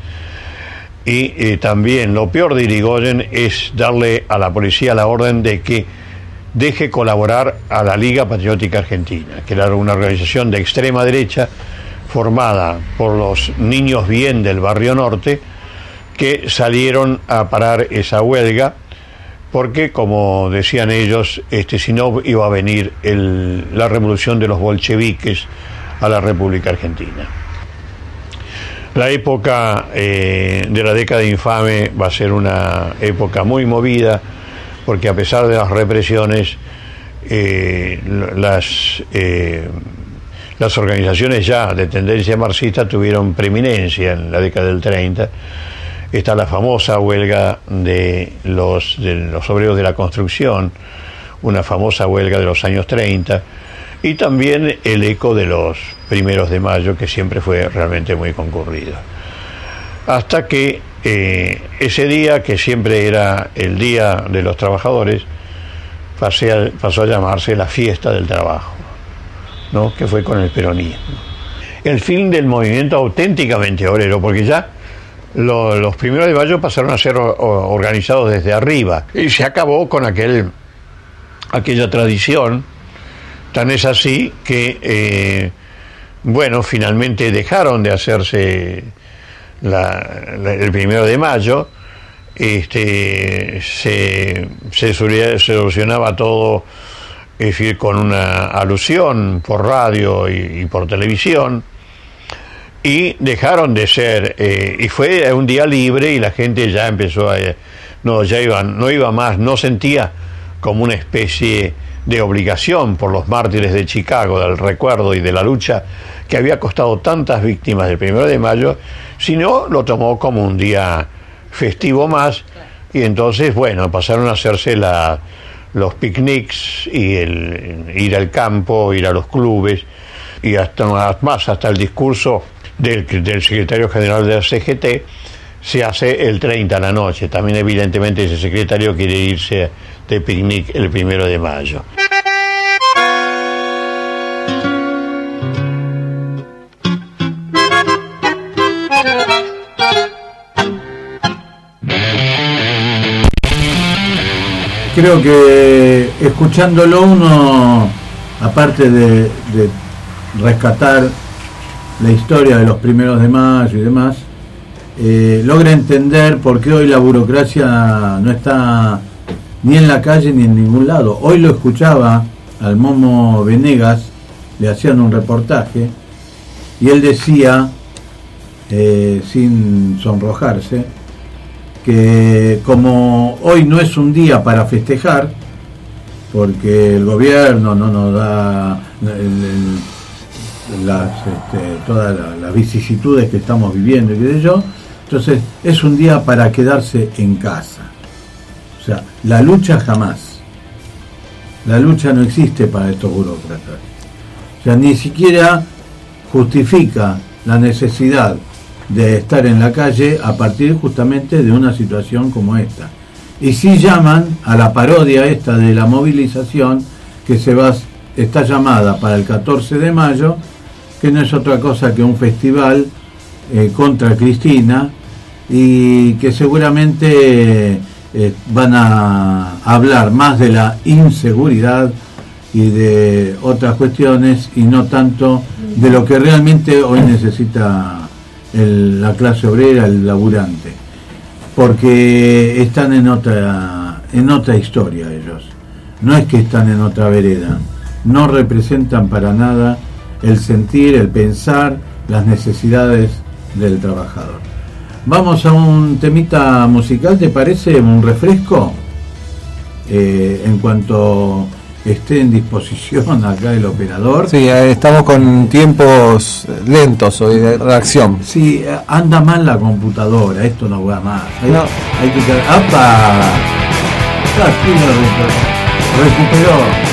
y eh, también lo peor de Irigoyen es darle a la policía la orden de que deje colaborar a la Liga Patriótica Argentina, que era una organización de extrema derecha formada por los niños bien del Barrio Norte, que salieron a parar esa huelga porque, como decían ellos, este, si no iba a venir el, la revolución de los bolcheviques a la República Argentina. La época eh, de la década infame va a ser una época muy movida, porque a pesar de las represiones, eh, las, eh, las organizaciones ya de tendencia marxista tuvieron preeminencia en la década del treinta. Está la famosa huelga de los, de los obreros de la construcción, una famosa huelga de los años treinta, y también el eco de los primeros de mayo, que siempre fue realmente muy concurrido. Hasta que eh, ese día, que siempre era el Día de los Trabajadores, pasé a, pasó a llamarse la Fiesta del Trabajo, ¿no? Que fue con el peronismo. El fin del movimiento auténticamente obrero, porque ya lo, los primeros de mayo pasaron a ser o, o, organizados desde arriba, y se acabó con aquel, aquella tradición. Tan es así que, eh, bueno, finalmente dejaron de hacerse la, la, el primero de mayo, este, se, se solucionaba todo, es decir, con una alusión por radio y, y por televisión, y dejaron de ser, eh, y fue un día libre, y la gente ya empezó a, no, ya iba, no iba más, no sentía como una especie de obligación por los mártires de Chicago, del recuerdo y de la lucha que había costado tantas víctimas del primero de mayo, sino lo tomó como un día festivo más, y entonces, bueno, pasaron a hacerse la, los picnics y el ir al campo, ir a los clubes, y hasta más, hasta el discurso del, del secretario general de la C G T se hace el treinta a la noche. También evidentemente ese secretario quiere irse de picnic el primero de mayo. Creo que escuchándolo uno, aparte de, de rescatar la historia de los primeros de mayo y demás, eh, logra entender por qué hoy la burocracia no está ni en la calle ni en ningún lado. Hoy lo escuchaba al Momo Venegas, le hacían un reportaje, y él decía, eh, sin sonrojarse, que como hoy no es un día para festejar, porque el gobierno no nos da el, el, las, este, todas las, las vicisitudes que estamos viviendo y qué sé yo, entonces es un día para quedarse en casa. O sea, la lucha jamás. La lucha no existe para estos burócratas. O sea, ni siquiera justifica la necesidad de estar en la calle a partir justamente de una situación como esta. Y sí llaman a la parodia esta de la movilización que se va, está llamada para el catorce de mayo, que no es otra cosa que un festival eh, contra Cristina, y que seguramente eh, van a hablar más de la inseguridad y de otras cuestiones, y no tanto de lo que realmente hoy necesita el, la clase obrera, el laburante, porque están en otra en otra historia ellos. No es que están en otra vereda, no representan para nada el sentir, el pensar, las necesidades del trabajador. Vamos a un temita musical, ¿te parece? Un refresco, eh, en cuanto esté en disposición acá el operador. Sí, estamos con tiempos lentos hoy de reacción. Sí, anda mal la computadora, esto no va más. Hay, no. hay que... ¡Apa! Así lo recuperó.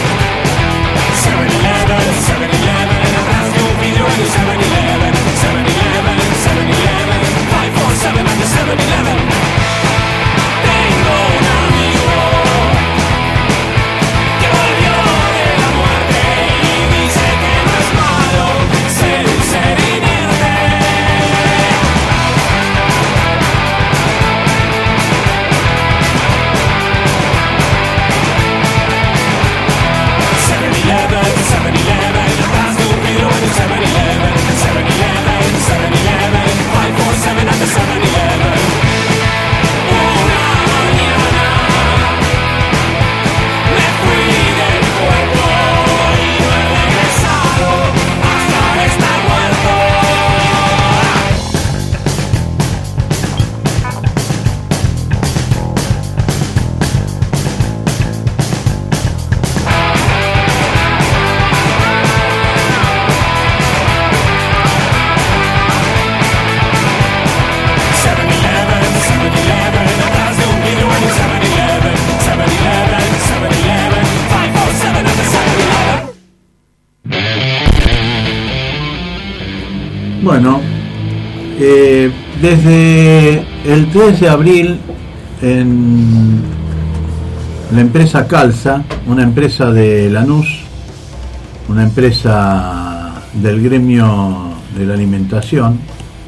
Bueno, eh, desde el tres de abril en la empresa Calza, una empresa de Lanús, una empresa del gremio de la alimentación,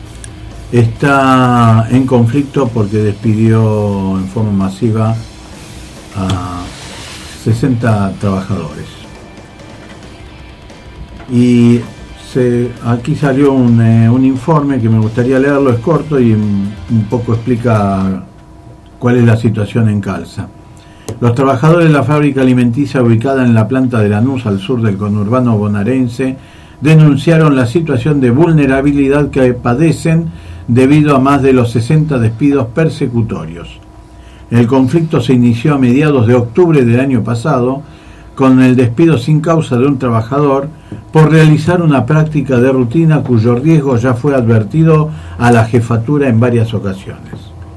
está en conflicto porque despidió en forma masiva a sesenta trabajadores. Y se, aquí salió un, eh, un informe que me gustaría leerlo, es corto y un, un poco explica cuál es la situación en Calza. Los trabajadores de la fábrica alimenticia ubicada en la planta de Lanús, al sur del conurbano bonaerense, denunciaron la situación de vulnerabilidad que padecen debido a más de los sesenta despidos persecutorios. El conflicto se inició a mediados de octubre del año pasado con el despido sin causa de un trabajador por realizar una práctica de rutina cuyo riesgo ya fue advertido a la jefatura en varias ocasiones.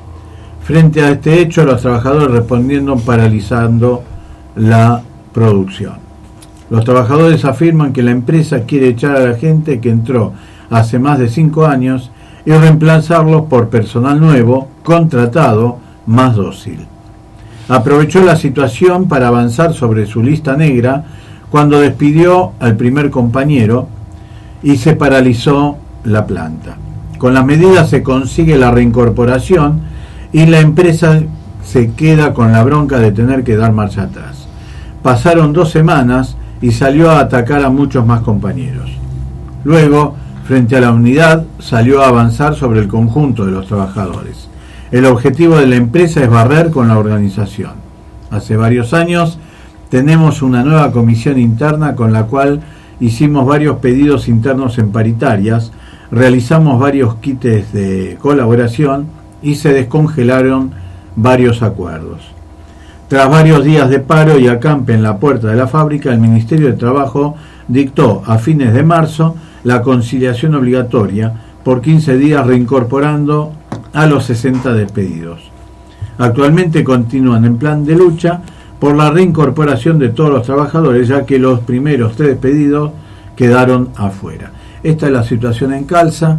Frente a este hecho, los trabajadores respondieron paralizando la producción. Los trabajadores afirman que la empresa quiere echar a la gente que entró hace más de cinco años y reemplazarlos por personal nuevo, contratado, más dócil. Aprovechó la situación para avanzar sobre su lista negra cuando despidió al primer compañero y se paralizó la planta. Con las medidas se consigue la reincorporación y la empresa se queda con la bronca de tener que dar marcha atrás. Pasaron dos semanas y salió a atacar a muchos más compañeros. Luego, frente a la unidad, salió a avanzar sobre el conjunto de los trabajadores. El objetivo de la empresa es barrer con la organización. Hace varios años tenemos una nueva comisión interna con la cual hicimos varios pedidos internos en paritarias, realizamos varios quites de colaboración y se descongelaron varios acuerdos. Tras varios días de paro y acampe en la puerta de la fábrica, el Ministerio de Trabajo dictó a fines de marzo la conciliación obligatoria por quince días, reincorporando a los sesenta despedidos. Actualmente continúan en plan de lucha por la reincorporación de todos los trabajadores, ya que los primeros tres despedidos quedaron afuera. Esta es la situación en Calza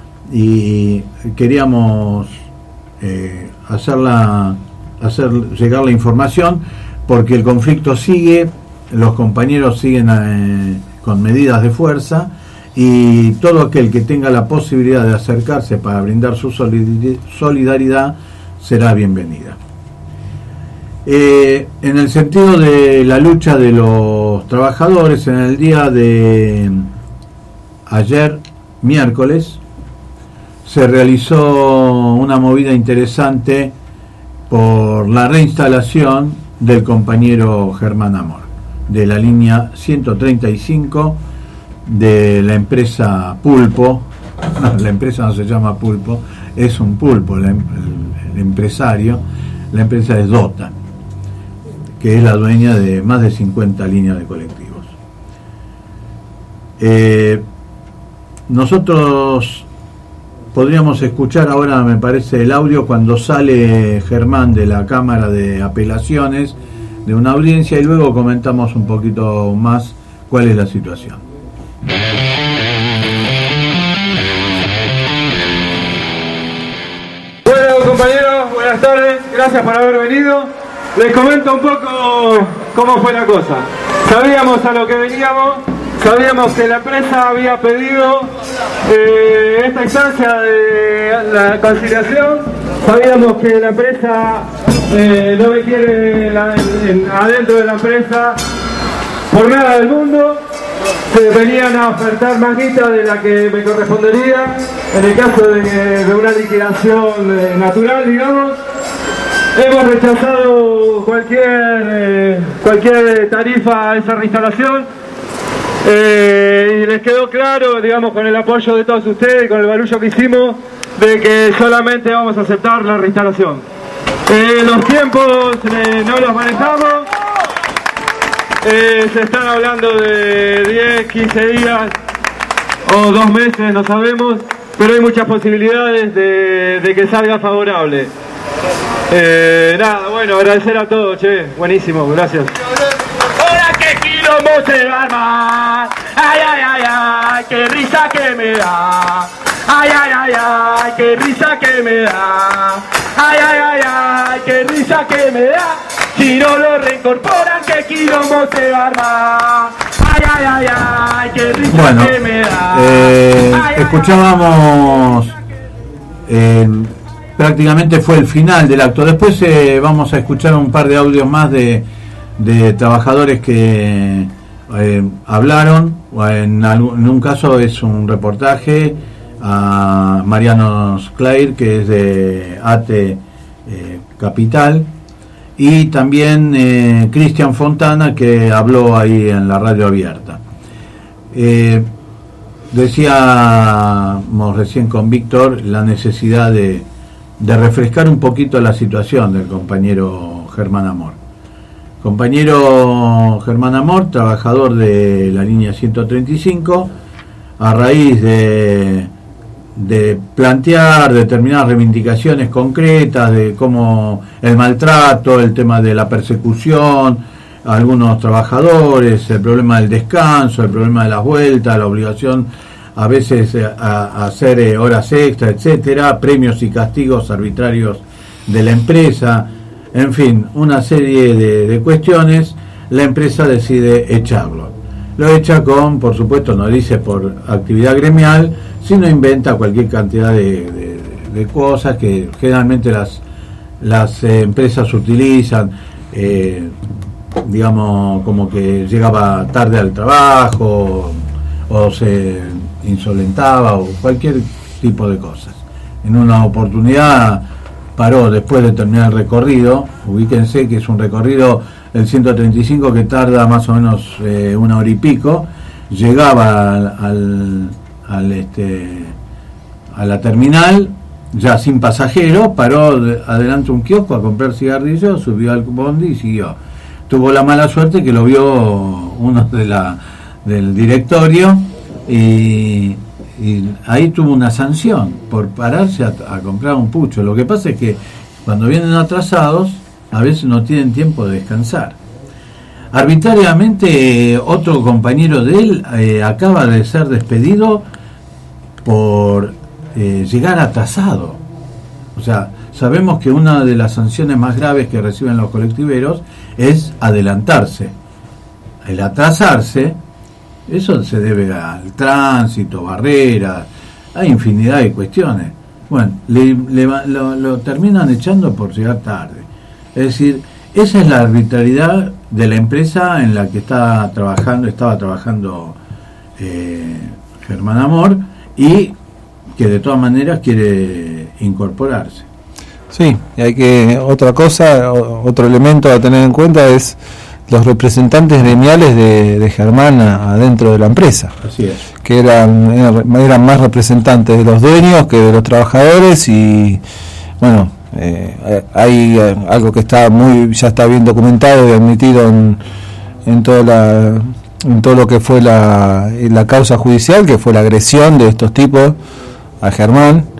y queríamos eh, hacerla, hacer llegar la información porque el conflicto sigue, los compañeros siguen eh, con medidas de fuerza y todo aquel que tenga la posibilidad de acercarse para brindar su solidaridad será bienvenida. Eh, en el sentido de la lucha de los trabajadores, en el día de ayer, miércoles, se realizó una movida interesante por la reinstalación del compañero Germán Amor, de la línea ciento treinta y cinco de la empresa Pulpo. No, la empresa no se llama Pulpo, es un pulpo, el, el, el empresario, la empresa es Dota, que es la dueña de más de cincuenta líneas de colectivos. Eh, nosotros podríamos escuchar ahora, me parece, el audio cuando sale Germán de la Cámara de Apelaciones de una audiencia y luego comentamos un poquito más cuál es la situación. Bueno, compañeros, buenas tardes, gracias por haber venido. Les comento un poco cómo fue la cosa. Sabíamos a lo que veníamos, sabíamos que la empresa había pedido eh, esta instancia de la conciliación, sabíamos que la empresa eh, no me quiere la, en, adentro de la empresa por nada del mundo. Se venían a ofertar más guita de la que me correspondería en el caso de, de una liquidación eh, natural, digamos. Hemos rechazado cualquier eh, cualquier tarifa a esa reinstalación eh, y les quedó claro, digamos, con el apoyo de todos ustedes, con el barullo que hicimos, de que solamente vamos a aceptar la reinstalación. Eh, los tiempos eh, no los manejamos, eh, se están hablando de diez, quince días o dos meses, no sabemos, pero hay muchas posibilidades de, de que salga favorable. Eh, nada, bueno, agradecer a todos, che, buenísimo, gracias. ¡Hola, qué quilombo se va a armar! ¡Ay, ay, ay, ay! ¡Qué risa que me da! ¡Ay, ay, ay, ay! ¡Qué risa que me da! ¡Ay, ay, ay, ay! ¡Qué risa que me da! Si no lo reincorporan, qué quilombo se va a armar. ¡Ay, ay, ay, ay! ¡Qué risa bueno, que me da! Eh, ay, ay, escuchábamos... Eh, prácticamente fue el final del acto. Después eh, vamos a escuchar un par de audios más de, de trabajadores que eh, hablaron. En, algún, en un caso es un reportaje a Mariano Sclair, que es de ATE eh, Capital, y también eh, Cristian Fontana, que habló ahí en la radio abierta. Eh, decíamos recién con Víctor la necesidad de de refrescar un poquito la situación del compañero Germán Amor. Compañero Germán Amor, trabajador de la línea ciento treinta y cinco, a raíz de, de plantear determinadas reivindicaciones concretas de cómo el maltrato, el tema de la persecución a algunos trabajadores, el problema del descanso, el problema de las vueltas, la obligación a veces a, a hacer eh, horas extra, etcétera, premios y castigos arbitrarios de la empresa, en fin, una serie de, de cuestiones, la empresa decide echarlo. Lo echa con, por supuesto, no dice por actividad gremial, sino inventa cualquier cantidad de, de, de cosas que generalmente las, las eh, empresas utilizan, eh, digamos, como que llegaba tarde al trabajo, o se insolentaba o cualquier tipo de cosas. En una oportunidad paró después de terminar el recorrido, ubíquense que es un recorrido el ciento treinta y cinco que tarda más o menos eh, una hora y pico, llegaba al, al, al este a la terminal ya sin pasajero, paró de, adelante un kiosco a comprar cigarrillos, subió al bondi y siguió. Tuvo la mala suerte que lo vio uno de la del directorio y, y ahí tuvo una sanción por pararse a, a comprar un pucho. Lo que pasa es que cuando vienen atrasados a veces no tienen tiempo de descansar. Arbitrariamente otro compañero de él eh, acaba de ser despedido por eh, llegar atrasado. O sea, sabemos que una de las sanciones más graves que reciben los colectiveros es adelantarse. El atrasarse, eso se debe al tránsito, barreras, hay infinidad de cuestiones. Bueno, le, le, lo, lo terminan echando por llegar tarde. Es decir, esa es la arbitrariedad de la empresa en la que está trabajando, estaba trabajando eh, Germán Amor, y que de todas maneras quiere incorporarse. Sí, y hay que, otra cosa, otro elemento a tener en cuenta es los representantes gremiales de, de Germán adentro de la empresa. Así es. Que eran, eran más representantes de los dueños que de los trabajadores, y bueno, eh, hay algo que está muy, ya está bien documentado y admitido en, en toda la, en todo lo que fue la, la causa judicial, que fue la agresión de estos tipos a Germán,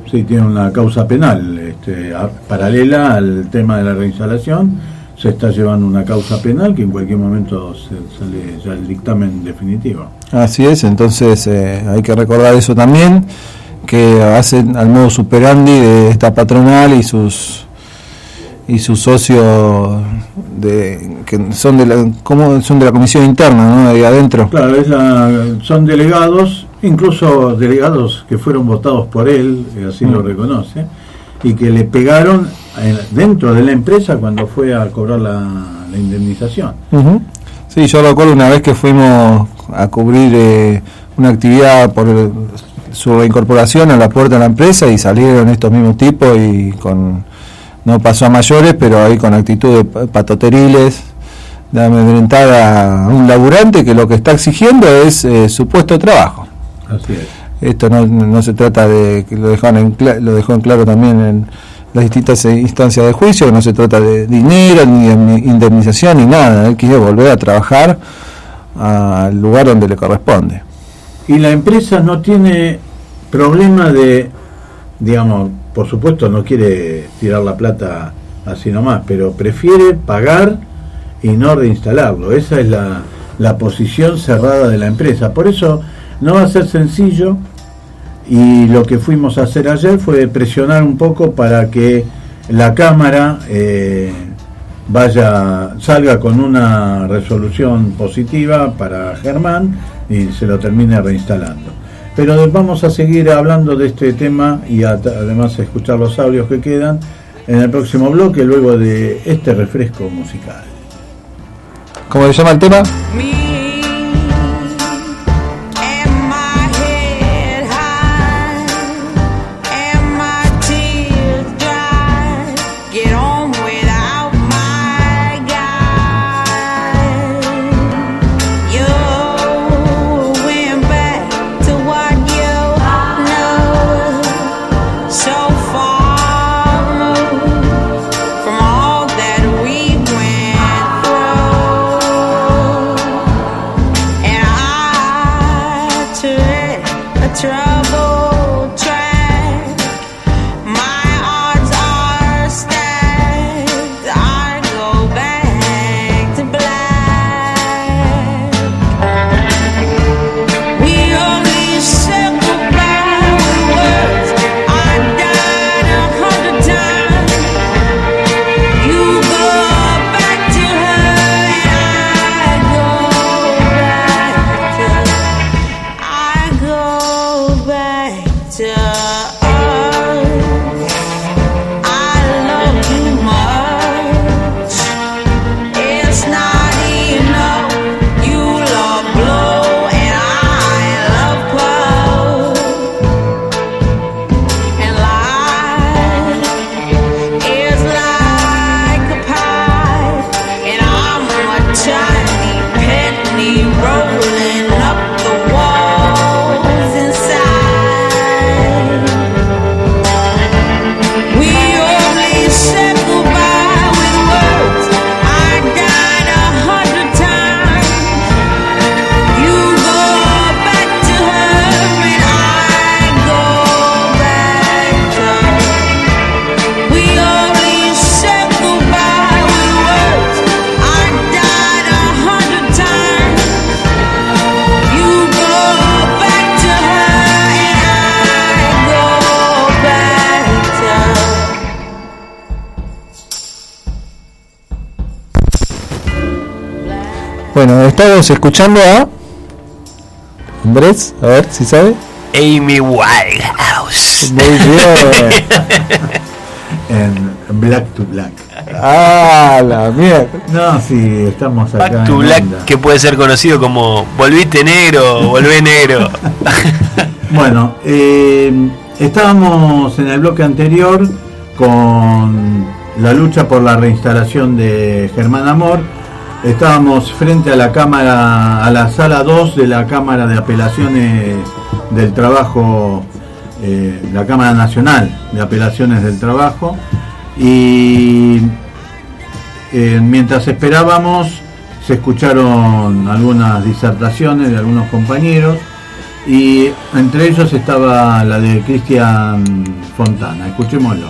Sí, tiene una causa penal este, a, paralela al tema de la reinstalación. Se está llevando una causa penal que en cualquier momento se sale ya el dictamen definitivo. Así es, entonces eh, hay que recordar eso también, que hacen al modo superandi de esta patronal y sus y sus socios de que son de la ¿cómo? Son de la comisión interna, ¿no? Ahí adentro. Claro, es la, son delegados, incluso delegados que fueron votados por él, así mm. lo reconoce, y que le pegaron en, dentro de la empresa cuando fue a cobrar la, la indemnización. Uh-huh. Sí, yo recuerdo una vez que fuimos a cubrir eh, una actividad por el, su reincorporación a la puerta de la empresa y salieron estos mismos tipos y con no pasó a mayores, pero ahí con actitudes patoteriles de amedrentar a un laburante que lo que está exigiendo es eh, su puesto de trabajo. Así es. Esto no, no se trata de, que lo dejaron en cl- lo dejó en claro también en las distintas instancias de juicio, no se trata de dinero, ni de indemnización, ni nada. Él quiere volver a trabajar al lugar donde le corresponde. Y la empresa no tiene problema de, digamos, por supuesto no quiere tirar la plata así nomás, pero prefiere pagar y no reinstalarlo. Esa es la, la posición cerrada de la empresa. Por eso no va a ser sencillo, y lo que fuimos a hacer ayer fue presionar un poco para que la Cámara eh, vaya salga con una resolución positiva para Germán y se lo termine reinstalando. Pero vamos a seguir hablando de este tema y a, además escuchar los audios que quedan en el próximo bloque, luego de este refresco musical. ¿Cómo se llama el tema? Bueno, estamos escuchando a Hombres, a ver si sabe. Amy Winehouse. Muy bien. En Black to Black. Ah, la mierda. No, sí, estamos acá. Black to Black, onda. Que puede ser conocido como Volviste negro, volvé negro. Bueno, eh, estábamos en el bloque anterior con la lucha por la reinstalación de Germán Amor. Estábamos frente a la cámara, a la sala dos de la Cámara de Apelaciones del Trabajo, eh, la Cámara Nacional de Apelaciones del Trabajo, y eh, mientras esperábamos se escucharon algunas disertaciones de algunos compañeros y entre ellos estaba la de Cristian Fontana. Escuchémoslo.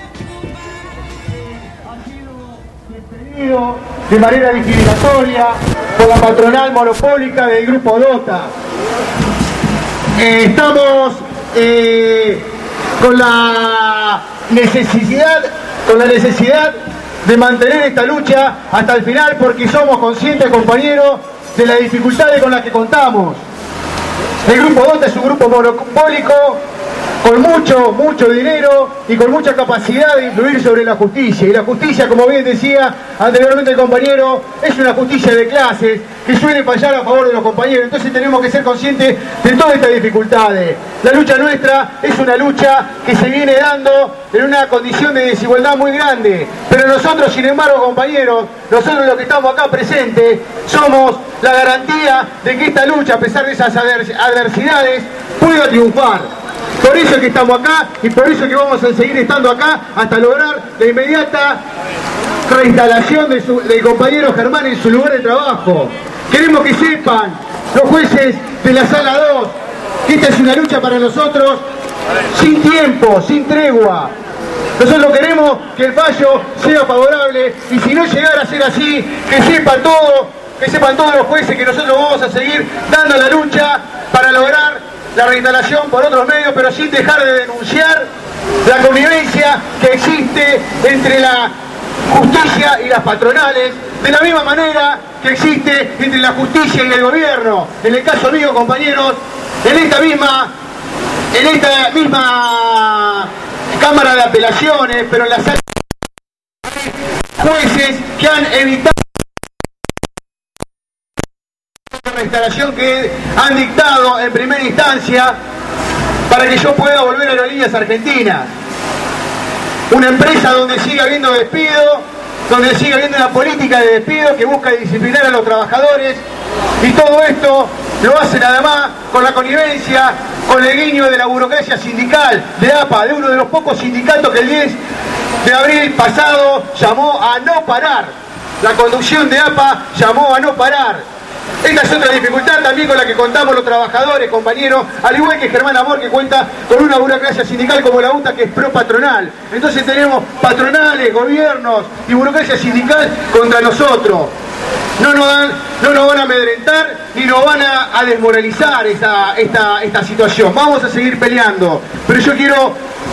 De manera discriminatoria por la patronal monopólica del Grupo DOTA. Eh, estamos eh, con la necesidad, con la necesidad de mantener esta lucha hasta el final, porque somos conscientes, compañeros, de las dificultades con las que contamos. El Grupo DOTA es un grupo monopólico con mucho, mucho dinero y con mucha capacidad de influir sobre la justicia. Y la justicia, como bien decía anteriormente el compañero, es una justicia de clases que suele fallar a favor de los compañeros. Entonces tenemos que ser conscientes de todas estas dificultades. La lucha nuestra es una lucha que se viene dando en una condición de desigualdad muy grande. Pero nosotros, sin embargo, compañeros, nosotros los que estamos acá presentes, somos la garantía de que esta lucha, a pesar de esas adversidades, pueda triunfar. Por eso es que estamos acá y por eso es que vamos a seguir estando acá hasta lograr la inmediata reinstalación de su, del compañero Germán en su lugar de trabajo. Queremos que sepan los jueces de la sala dos que esta es una lucha para nosotros sin tiempo, sin tregua. Nosotros queremos que el fallo sea favorable y si no llegara a ser así, que sepan todo, que sepan todos los jueces que nosotros vamos a seguir dando la lucha para lograr la reinstalación por otros medios, pero sin dejar de denunciar la connivencia que existe entre la justicia y las patronales, de la misma manera que existe entre la justicia y el gobierno. En el caso mío, compañeros, en esta misma, en esta misma Cámara de Apelaciones, pero en las jueces que han evitado la instalación que han dictado en primera instancia para que yo pueda volver a Aerolíneas Argentinas. Una empresa donde sigue habiendo despido, donde sigue habiendo una política de despido que busca disciplinar a los trabajadores, y todo esto lo hacen además con la connivencia, con el guiño de la burocracia sindical de A P A, de uno de los pocos sindicatos que el diez de abril pasado llamó a no parar. La conducción de A P A llamó a no parar. Esta es otra dificultad también con la que contamos los trabajadores, compañeros, al igual que Germán Amor, que cuenta con una burocracia sindical como la UTA, que es pro patronal. Entonces tenemos patronales, gobiernos y burocracia sindical contra nosotros. No nos, dan, no nos van a amedrentar ni nos van a, a desmoralizar esta, esta, esta situación. Vamos a seguir peleando. Pero yo quiero,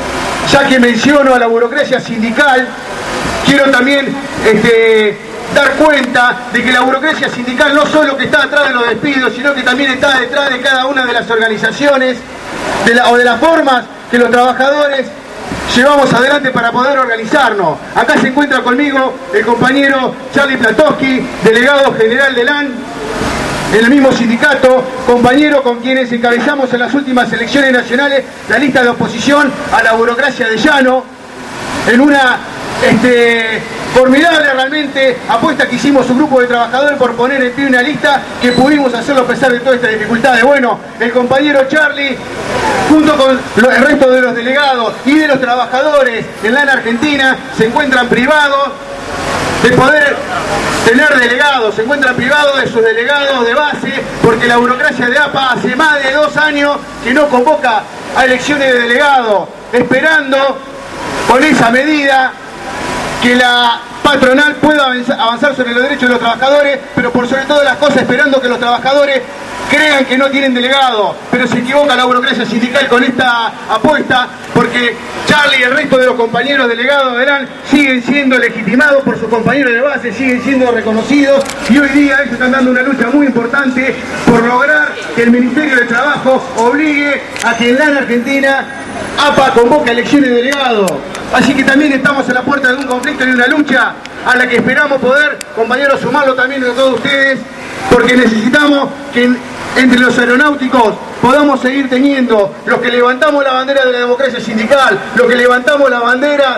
ya que menciono a la burocracia sindical, quiero también este, dar cuenta de que la burocracia sindical no solo que está atrás de los despidos, sino que también está detrás de cada una de las organizaciones de la, o de las formas que los trabajadores llevamos adelante para poder organizarnos. Acá se encuentra conmigo el compañero Charlie Platowski, delegado general del A N, en el mismo sindicato, compañero con quienes encabezamos en las últimas elecciones nacionales la lista de oposición a la burocracia de Llano, en una este, formidable realmente apuesta que hicimos un grupo de trabajadores por poner en pie una lista que pudimos hacerlo a pesar de todas estas dificultades. Bueno, el compañero Charlie, junto con el resto de los delegados y de los trabajadores en la A N Argentina, se encuentran privados de poder tener delegados, se encuentran privados de sus delegados de base, porque la burocracia de A P A hace más de dos años que no convoca a elecciones de delegados, esperando con esa medida que la patronal pueda avanzar sobre los derechos de los trabajadores, pero por sobre todas las cosas esperando que los trabajadores crean que no tienen delegado. Pero se equivoca la burocracia sindical con esta apuesta, porque Charlie y el resto de los compañeros delegados de A N siguen siendo legitimados por sus compañeros de base, siguen siendo reconocidos, y hoy día ellos están dando una lucha muy importante por lograr que el Ministerio de Trabajo obligue a que en la A N Argentina A P A convoque elecciones de delegados. Así que también estamos en la puerta de un conflicto y una lucha a la que esperamos poder, compañeros, sumarlo también de todos ustedes, porque necesitamos que en, entre los aeronáuticos podamos seguir teniendo los que levantamos la bandera de la democracia sindical, los que levantamos la bandera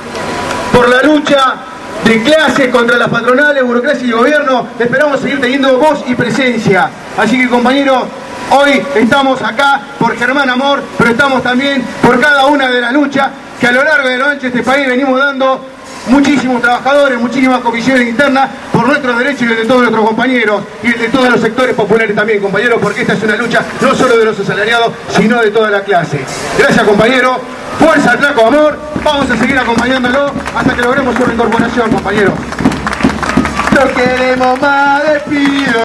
por la lucha de clases contra las patronales, burocracia y gobierno, esperamos seguir teniendo voz y presencia. Así que, compañeros, hoy estamos acá por Germán Amor, pero estamos también por cada una de las luchas que a lo largo de lo ancho de este país venimos dando muchísimos trabajadores, muchísimas comisiones internas por nuestros derechos y el de todos nuestros compañeros y el de todos los sectores populares también, compañeros, porque esta es una lucha no solo de los asalariados, sino de toda la clase. Gracias, compañero. Fuerza al Flaco Amor. Vamos a seguir acompañándolo hasta que logremos su reincorporación, compañero. No queremos más despido.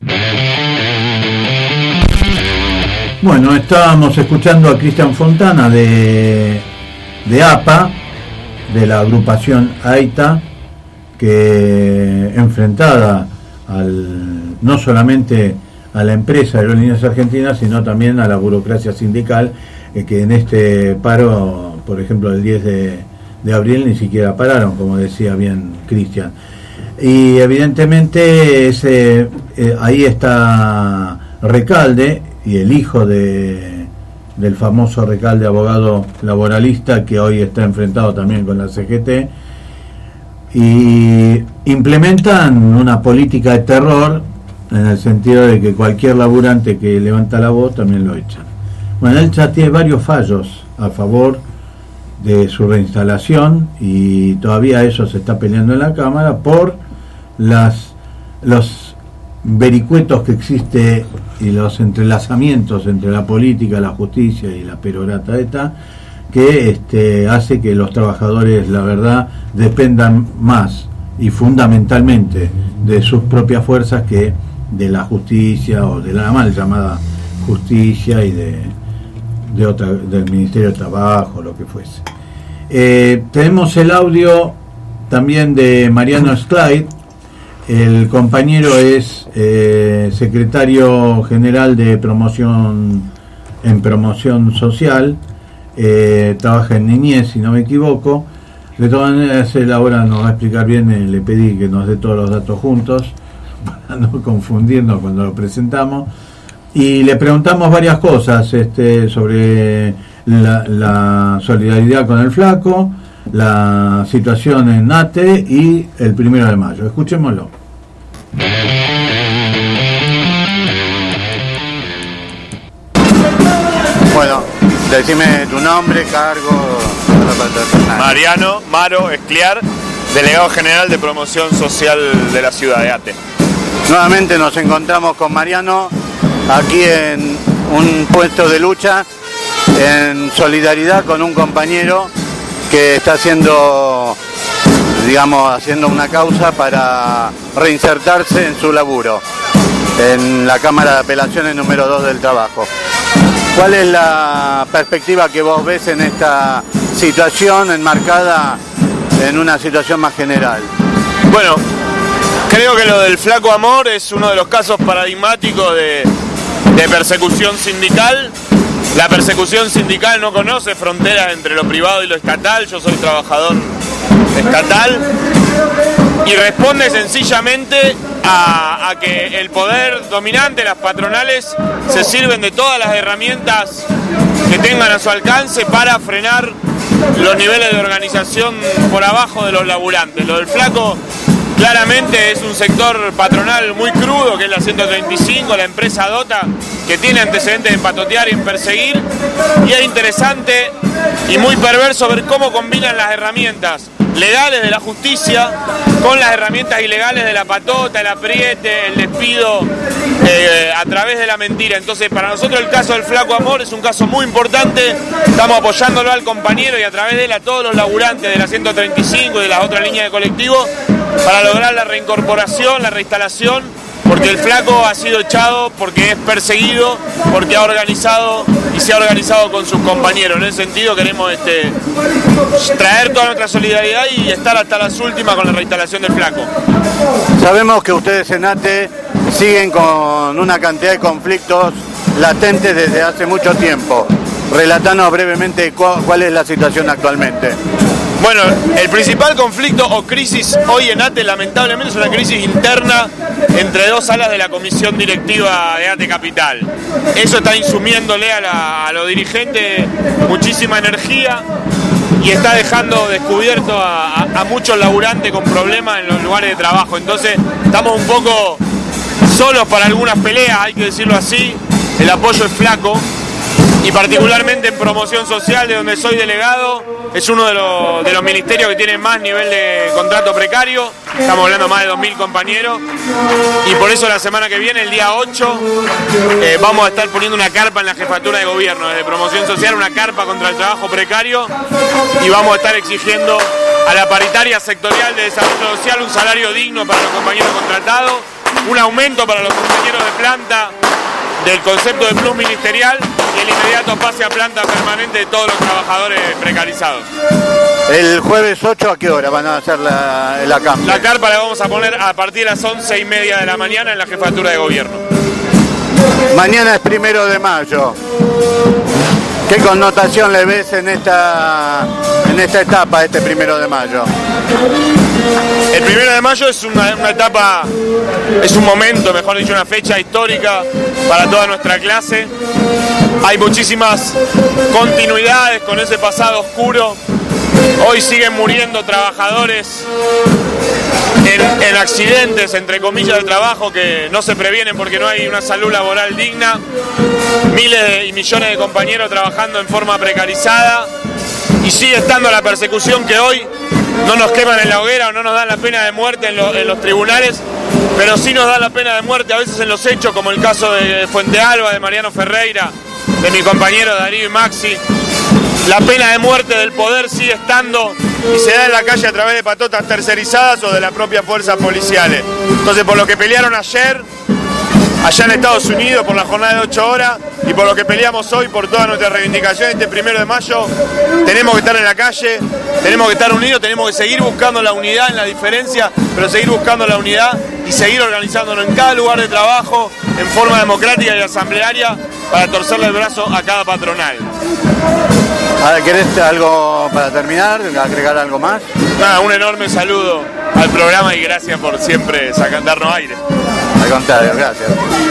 Bueno, estábamos escuchando a Cristian Fontana de, de A P A, de la agrupación AITA, que enfrentada al, no solamente a la empresa Aerolíneas Argentinas, sino también a la burocracia sindical, eh, que en este paro, por ejemplo, el diez de abril ni siquiera pararon, como decía bien Cristian. Y evidentemente ese, eh, ahí está Recalde y el hijo de, del famoso Recalde, abogado laboralista, que hoy está enfrentado también con la C G T, y implementan una política de terror en el sentido de que cualquier laburante que levanta la voz también lo echan. Bueno, él ya tiene varios fallos a favor de su reinstalación y todavía eso se está peleando en la Cámara por las los vericuetos que existe y los entrelazamientos entre la política, la justicia y la perorata esta, que este, hace que los trabajadores, la verdad, dependan más y fundamentalmente de sus propias fuerzas que de la justicia o de la mal llamada justicia y de, de otra, del Ministerio de Trabajo, lo que fuese. Eh, tenemos el audio también de Mariano Schleit. El compañero es eh, secretario general de promoción en promoción social, eh, trabaja en niñez, si no me equivoco. De todas maneras, él ahora nos va a explicar bien, eh, le pedí que nos dé todos los datos juntos, para no confundirnos cuando lo presentamos. Y le preguntamos varias cosas este, sobre la, la solidaridad con el Flaco, la situación en ATE y el primero de mayo. Escuchémoslo. Bueno, decime tu nombre, cargo. Mariano Maro Escliar, delegado general de promoción social de la ciudad de ATE. Nuevamente nos encontramos con Mariano aquí en un puesto de lucha en solidaridad con un compañero que está haciendo, digamos, haciendo una causa para reinsertarse en su laburo en la Cámara de Apelaciones número dos del Trabajo. ¿Cuál es la perspectiva que vos ves en esta situación enmarcada en una situación más general? Bueno, creo que lo del Flaco Amor es uno de los casos paradigmáticos de, de persecución sindical. La persecución sindical no conoce fronteras entre lo privado y lo estatal. Yo soy trabajador estatal y responde sencillamente a, a que el poder dominante, las patronales, se sirven de todas las herramientas que tengan a su alcance para frenar los niveles de organización por abajo de los laburantes. Lo del Flaco claramente es un sector patronal muy crudo, que es la ciento treinta y cinco, la empresa Dota, que tiene antecedentes en patotear y en perseguir, y es interesante y muy perverso ver cómo combinan las herramientas legales de la justicia con las herramientas ilegales de la patota, el apriete, el despido eh, a través de la mentira. Entonces, para nosotros el caso del Flaco Amor es un caso muy importante. Estamos apoyándolo al compañero y a través de él a todos los laburantes de la ciento treinta y cinco y de las otras líneas de colectivo para lograr la reincorporación, la reinstalación, porque el Flaco ha sido echado, porque es perseguido, porque ha organizado y se ha organizado con sus compañeros. En ese sentido queremos este, traer toda nuestra solidaridad y estar hasta las últimas con la reinstalación del Flaco. Sabemos que ustedes en ATE siguen con una cantidad de conflictos latentes desde hace mucho tiempo. Relatanos brevemente cu- cuál es la situación actualmente. Bueno, el principal conflicto o crisis hoy en ATE lamentablemente es una crisis interna entre dos salas de la comisión directiva de ATE Capital. Eso está insumiéndole a, la, a los dirigentes muchísima energía y está dejando descubierto a, a, a muchos laburantes con problemas en los lugares de trabajo. Entonces estamos un poco solos para algunas peleas, hay que decirlo así. El apoyo es flaco y particularmente en promoción social, de donde soy delegado. Es uno de los, de los ministerios que tiene más nivel de contrato precario. Estamos hablando de más de dos mil compañeros. Y por eso la semana que viene, el día ocho, eh, vamos a estar poniendo una carpa en la jefatura de gobierno, desde promoción social, una carpa contra el trabajo precario. Y vamos a estar exigiendo a la paritaria sectorial de desarrollo social un salario digno para los compañeros contratados, un aumento para los compañeros de planta del concepto de plus ministerial y el inmediato pase a planta permanente de todos los trabajadores precarizados. El jueves ocho, ¿a qué hora van a hacer la, la carpa? La carpa la vamos a poner a partir de las once y media de la mañana en la jefatura de gobierno. Mañana es primero de mayo. ¿Qué connotación le ves en esta, en esta etapa, este primero de mayo? El primero de mayo es una, una etapa, es un momento, mejor dicho, una fecha histórica para toda nuestra clase. Hay muchísimas continuidades con ese pasado oscuro. Hoy siguen muriendo trabajadores en, en accidentes, entre comillas, de trabajo que no se previenen porque no hay una salud laboral digna. Miles de, y millones de compañeros trabajando en forma precarizada. Y sigue estando la persecución que hoy no nos queman en la hoguera o no nos dan la pena de muerte en, lo, en los tribunales, pero sí nos dan la pena de muerte a veces en los hechos, como el caso de Fuente Alba, de Mariano Ferreira, de mi compañero Darío y Maxi. La pena de muerte del poder sigue estando y se da en la calle a través de patotas tercerizadas o de las propias fuerzas policiales. Entonces, por lo que pelearon ayer, allá en Estados Unidos, por la jornada de ocho horas, y por lo que peleamos hoy, por todas nuestras reivindicaciones este primero de mayo, tenemos que estar en la calle, tenemos que estar unidos, tenemos que seguir buscando la unidad en la diferencia, pero seguir buscando la unidad y seguir organizándonos en cada lugar de trabajo, en forma democrática y asamblearia, para torcerle el brazo a cada patronal. A ver, ¿querés algo para terminar? ¿Agregar algo más? Nada, un enorme saludo al programa y gracias por siempre sacar, darnos aire. Al contrario, gracias.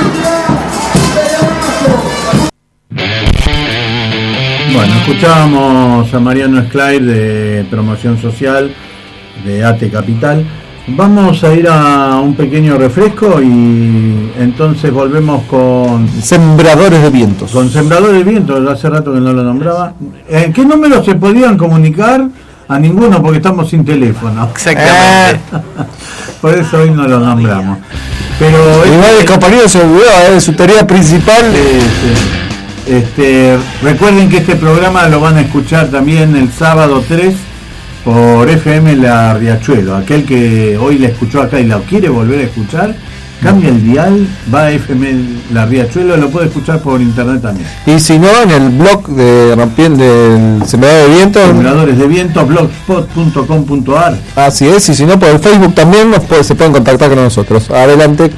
Bueno, escuchábamos a Mariano Esclair de Promoción Social de A T E Capital. Vamos a ir a un pequeño refresco y entonces volvemos con Sembradores de Vientos. Con Sembradores de Vientos, hace rato que no lo nombraba. ¿En qué número se podían comunicar? A ninguno, porque estamos sin teléfono. Exactamente. Por eso hoy no lo nombramos. Pero igual el compañero se olvidó de eh, su tarea principal. Este, este, recuerden que este programa lo van a escuchar también el sábado tres por F M La Riachuelo. Aquel que hoy la escuchó acá y la quiere volver a escuchar, cambia el dial, va a F M La Riachuelo, lo puede escuchar por internet también. Y si no, en el blog de Rompiendo del Sembrador de Vientos, Sembradores de Vientos, blogspot punto com punto a r. Así es, y si no, por el Facebook también nos puede, se pueden contactar con nosotros. Adelante.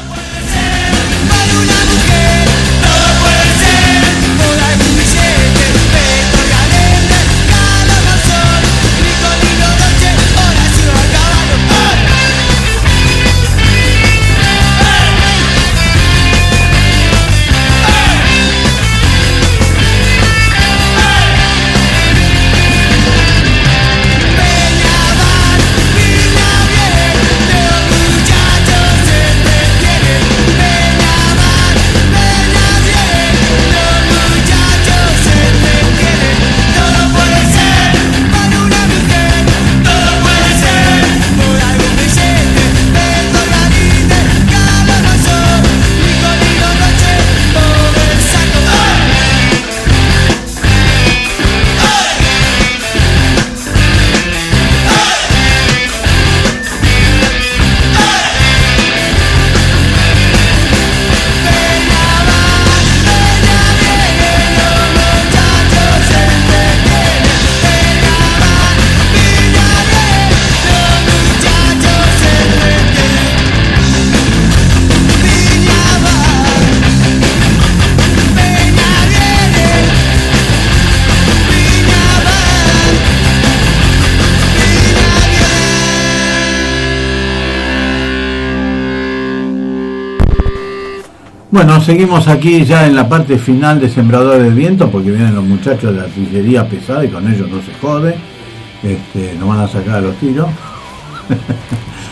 Bueno, seguimos aquí ya en la parte final de Sembradores de Viento, porque vienen los muchachos de artillería pesada y con ellos no se jode, este, nos van a sacar a los tiros.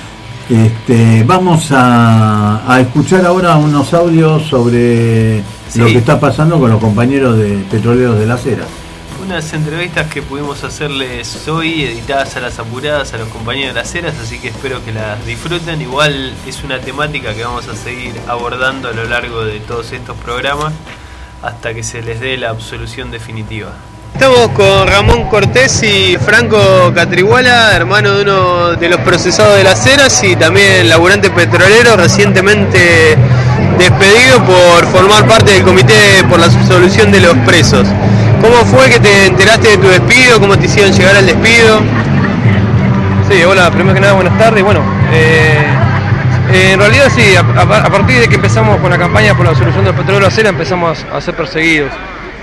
este, vamos a, a escuchar ahora unos audios sobre Sí. lo que está pasando con los compañeros de petroleros de Las Heras. Unas entrevistas que pudimos hacerles hoy, editadas a las apuradas a los compañeros de Las Heras, así que espero que las disfruten. Igual es una temática que vamos a seguir abordando a lo largo de todos estos programas hasta que se les dé la absolución definitiva. Estamos con Ramón Cortés y Franco Catriguala, hermano de uno de los procesados de Las Heras y también laburante petrolero, recientemente despedido por formar parte del comité por la absolución de los presos. ¿Cómo fue que te enteraste de tu despido? ¿Cómo te hicieron llegar al despido? Sí, hola, primero que nada, buenas tardes. Bueno, eh, eh, en realidad sí, a, a, a partir de que empezamos con la campaña por la absolución del petróleo de Las Heras, empezamos a ser perseguidos.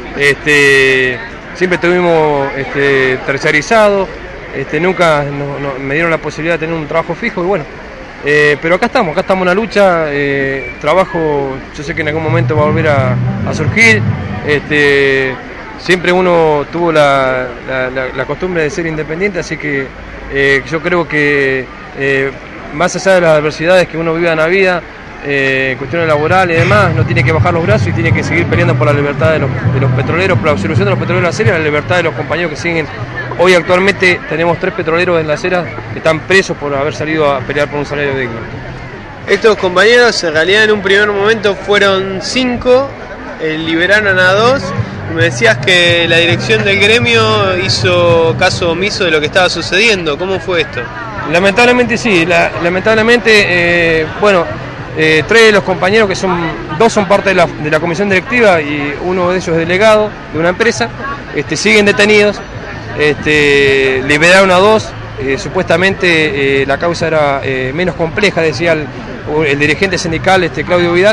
Este, siempre estuvimos este, tercerizados, este, nunca no, no, me dieron la posibilidad de tener un trabajo fijo y bueno, eh, pero acá estamos, acá estamos en la lucha, eh, trabajo, yo sé que en algún momento va a volver a, a surgir. Este, Siempre uno tuvo la, la, la, la costumbre de ser independiente, así que eh, yo creo que eh, más allá de las adversidades que uno vive en la vida, eh, cuestiones laborales y demás, no tiene que bajar los brazos y tiene que seguir peleando por la libertad de los, de los petroleros, por la absolución de los petroleros de Las Heras, la libertad de los compañeros que siguen. Hoy actualmente tenemos tres petroleros en Las Heras que están presos por haber salido a pelear por un salario digno. Estos compañeros en realidad en un primer momento fueron cinco, eh, liberaron a dos. Me decías que la dirección del gremio hizo caso omiso de lo que estaba sucediendo. ¿Cómo fue esto? Lamentablemente sí, la, lamentablemente, eh, bueno, eh, tres de los compañeros que son, dos son parte de la, de la comisión directiva y uno de ellos es delegado de una empresa, este, siguen detenidos, este, liberaron a dos, eh, supuestamente eh, la causa era eh, menos compleja, decía el, el dirigente sindical este, Claudio Vidal,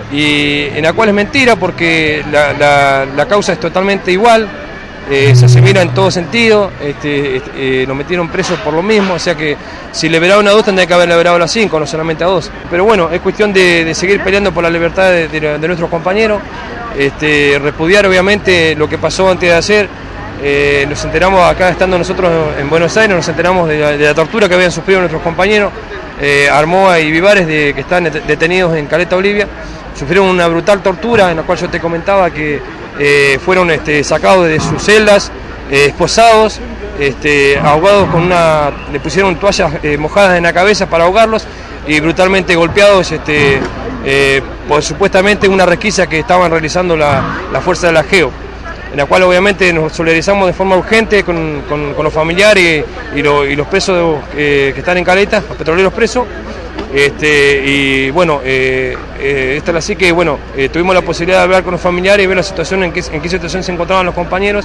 y en la cual es mentira porque la, la, la causa es totalmente igual, eh, se asimila en todo sentido, este, este, eh, nos metieron presos por lo mismo, o sea que si liberaron a dos tendría que haber liberado a las cinco, no solamente a dos. Pero bueno, es cuestión de, de seguir peleando por la libertad de, de, de nuestros compañeros, este, repudiar obviamente lo que pasó antes de ayer. Eh, nos enteramos acá estando nosotros en Buenos Aires, nos enteramos de la, de la tortura que habían sufrido nuestros compañeros, eh, Armoa y Vivares, de, que están detenidos en Caleta, Olivia. Sufrieron una brutal tortura en la cual yo te comentaba que eh, fueron este, sacados de sus celdas, eh, esposados, este, ahogados con una, le pusieron toallas eh, mojadas en la cabeza para ahogarlos y brutalmente golpeados este, eh, por supuestamente una requisa que estaban realizando la, la fuerza de la GEO, en la cual obviamente nos solidarizamos de forma urgente con, con, con los familiares y, y, lo, y los presos eh, que están en Caleta, los petroleros presos. Este, y bueno, eh, eh, esta es así que bueno, eh, tuvimos la posibilidad de hablar con los familiares y ver la situación en qué, en qué situación se encontraban los compañeros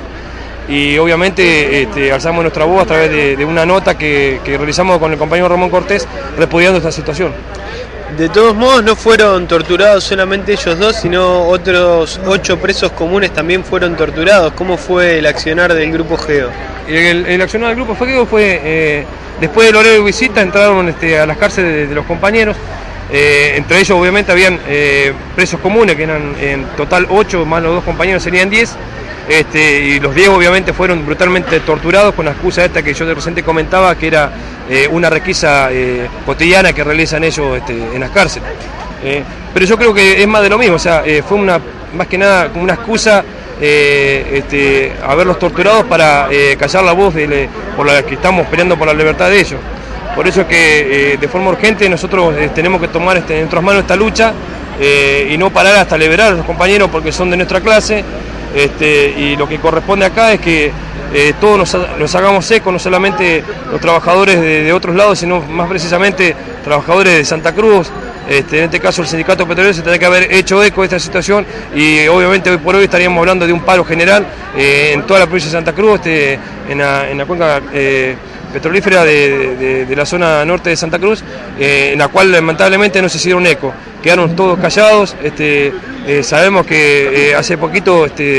y obviamente este, alzamos nuestra voz a través de, de una nota que, que realizamos con el compañero Ramón Cortés repudiando esta situación. De todos modos no fueron torturados solamente ellos dos, sino otros ocho presos comunes también fueron torturados. ¿Cómo fue el accionar del Grupo GEO? El, el accionar del Grupo GEO fue, eh, después del horario de visita entraron este, a las cárceles de, de los compañeros, eh, entre ellos obviamente habían eh, presos comunes, que eran en total ocho, más los dos compañeros serían diez, este, y los diez obviamente fueron brutalmente torturados con la excusa esta que yo de reciente comentaba, que era eh, una requisa eh, cotidiana que realizan ellos este, en las cárceles. Eh, pero yo creo que es más de lo mismo, o sea, eh, fue una, más que nada como una excusa eh, este, haberlos torturados para eh, callar la voz de le, por la que estamos peleando por la libertad de ellos. Por eso es que eh, de forma urgente nosotros eh, tenemos que tomar este, en nuestras manos esta lucha eh, y no parar hasta liberar a los compañeros porque son de nuestra clase. Este, y lo que corresponde acá es que eh, todos nos, nos hagamos eco, no solamente los trabajadores de, de otros lados, sino más precisamente trabajadores de Santa Cruz. Este, en este caso el sindicato petrolero se tendría que haber hecho eco de esta situación y obviamente hoy por hoy estaríamos hablando de un paro general eh, en toda la provincia de Santa Cruz, este, en, la, en la cuenca eh, petrolífera de, de, de la zona norte de Santa Cruz, eh, en la cual lamentablemente no se hicieron eco, quedaron todos callados. Este, eh, sabemos que eh, hace poquito este,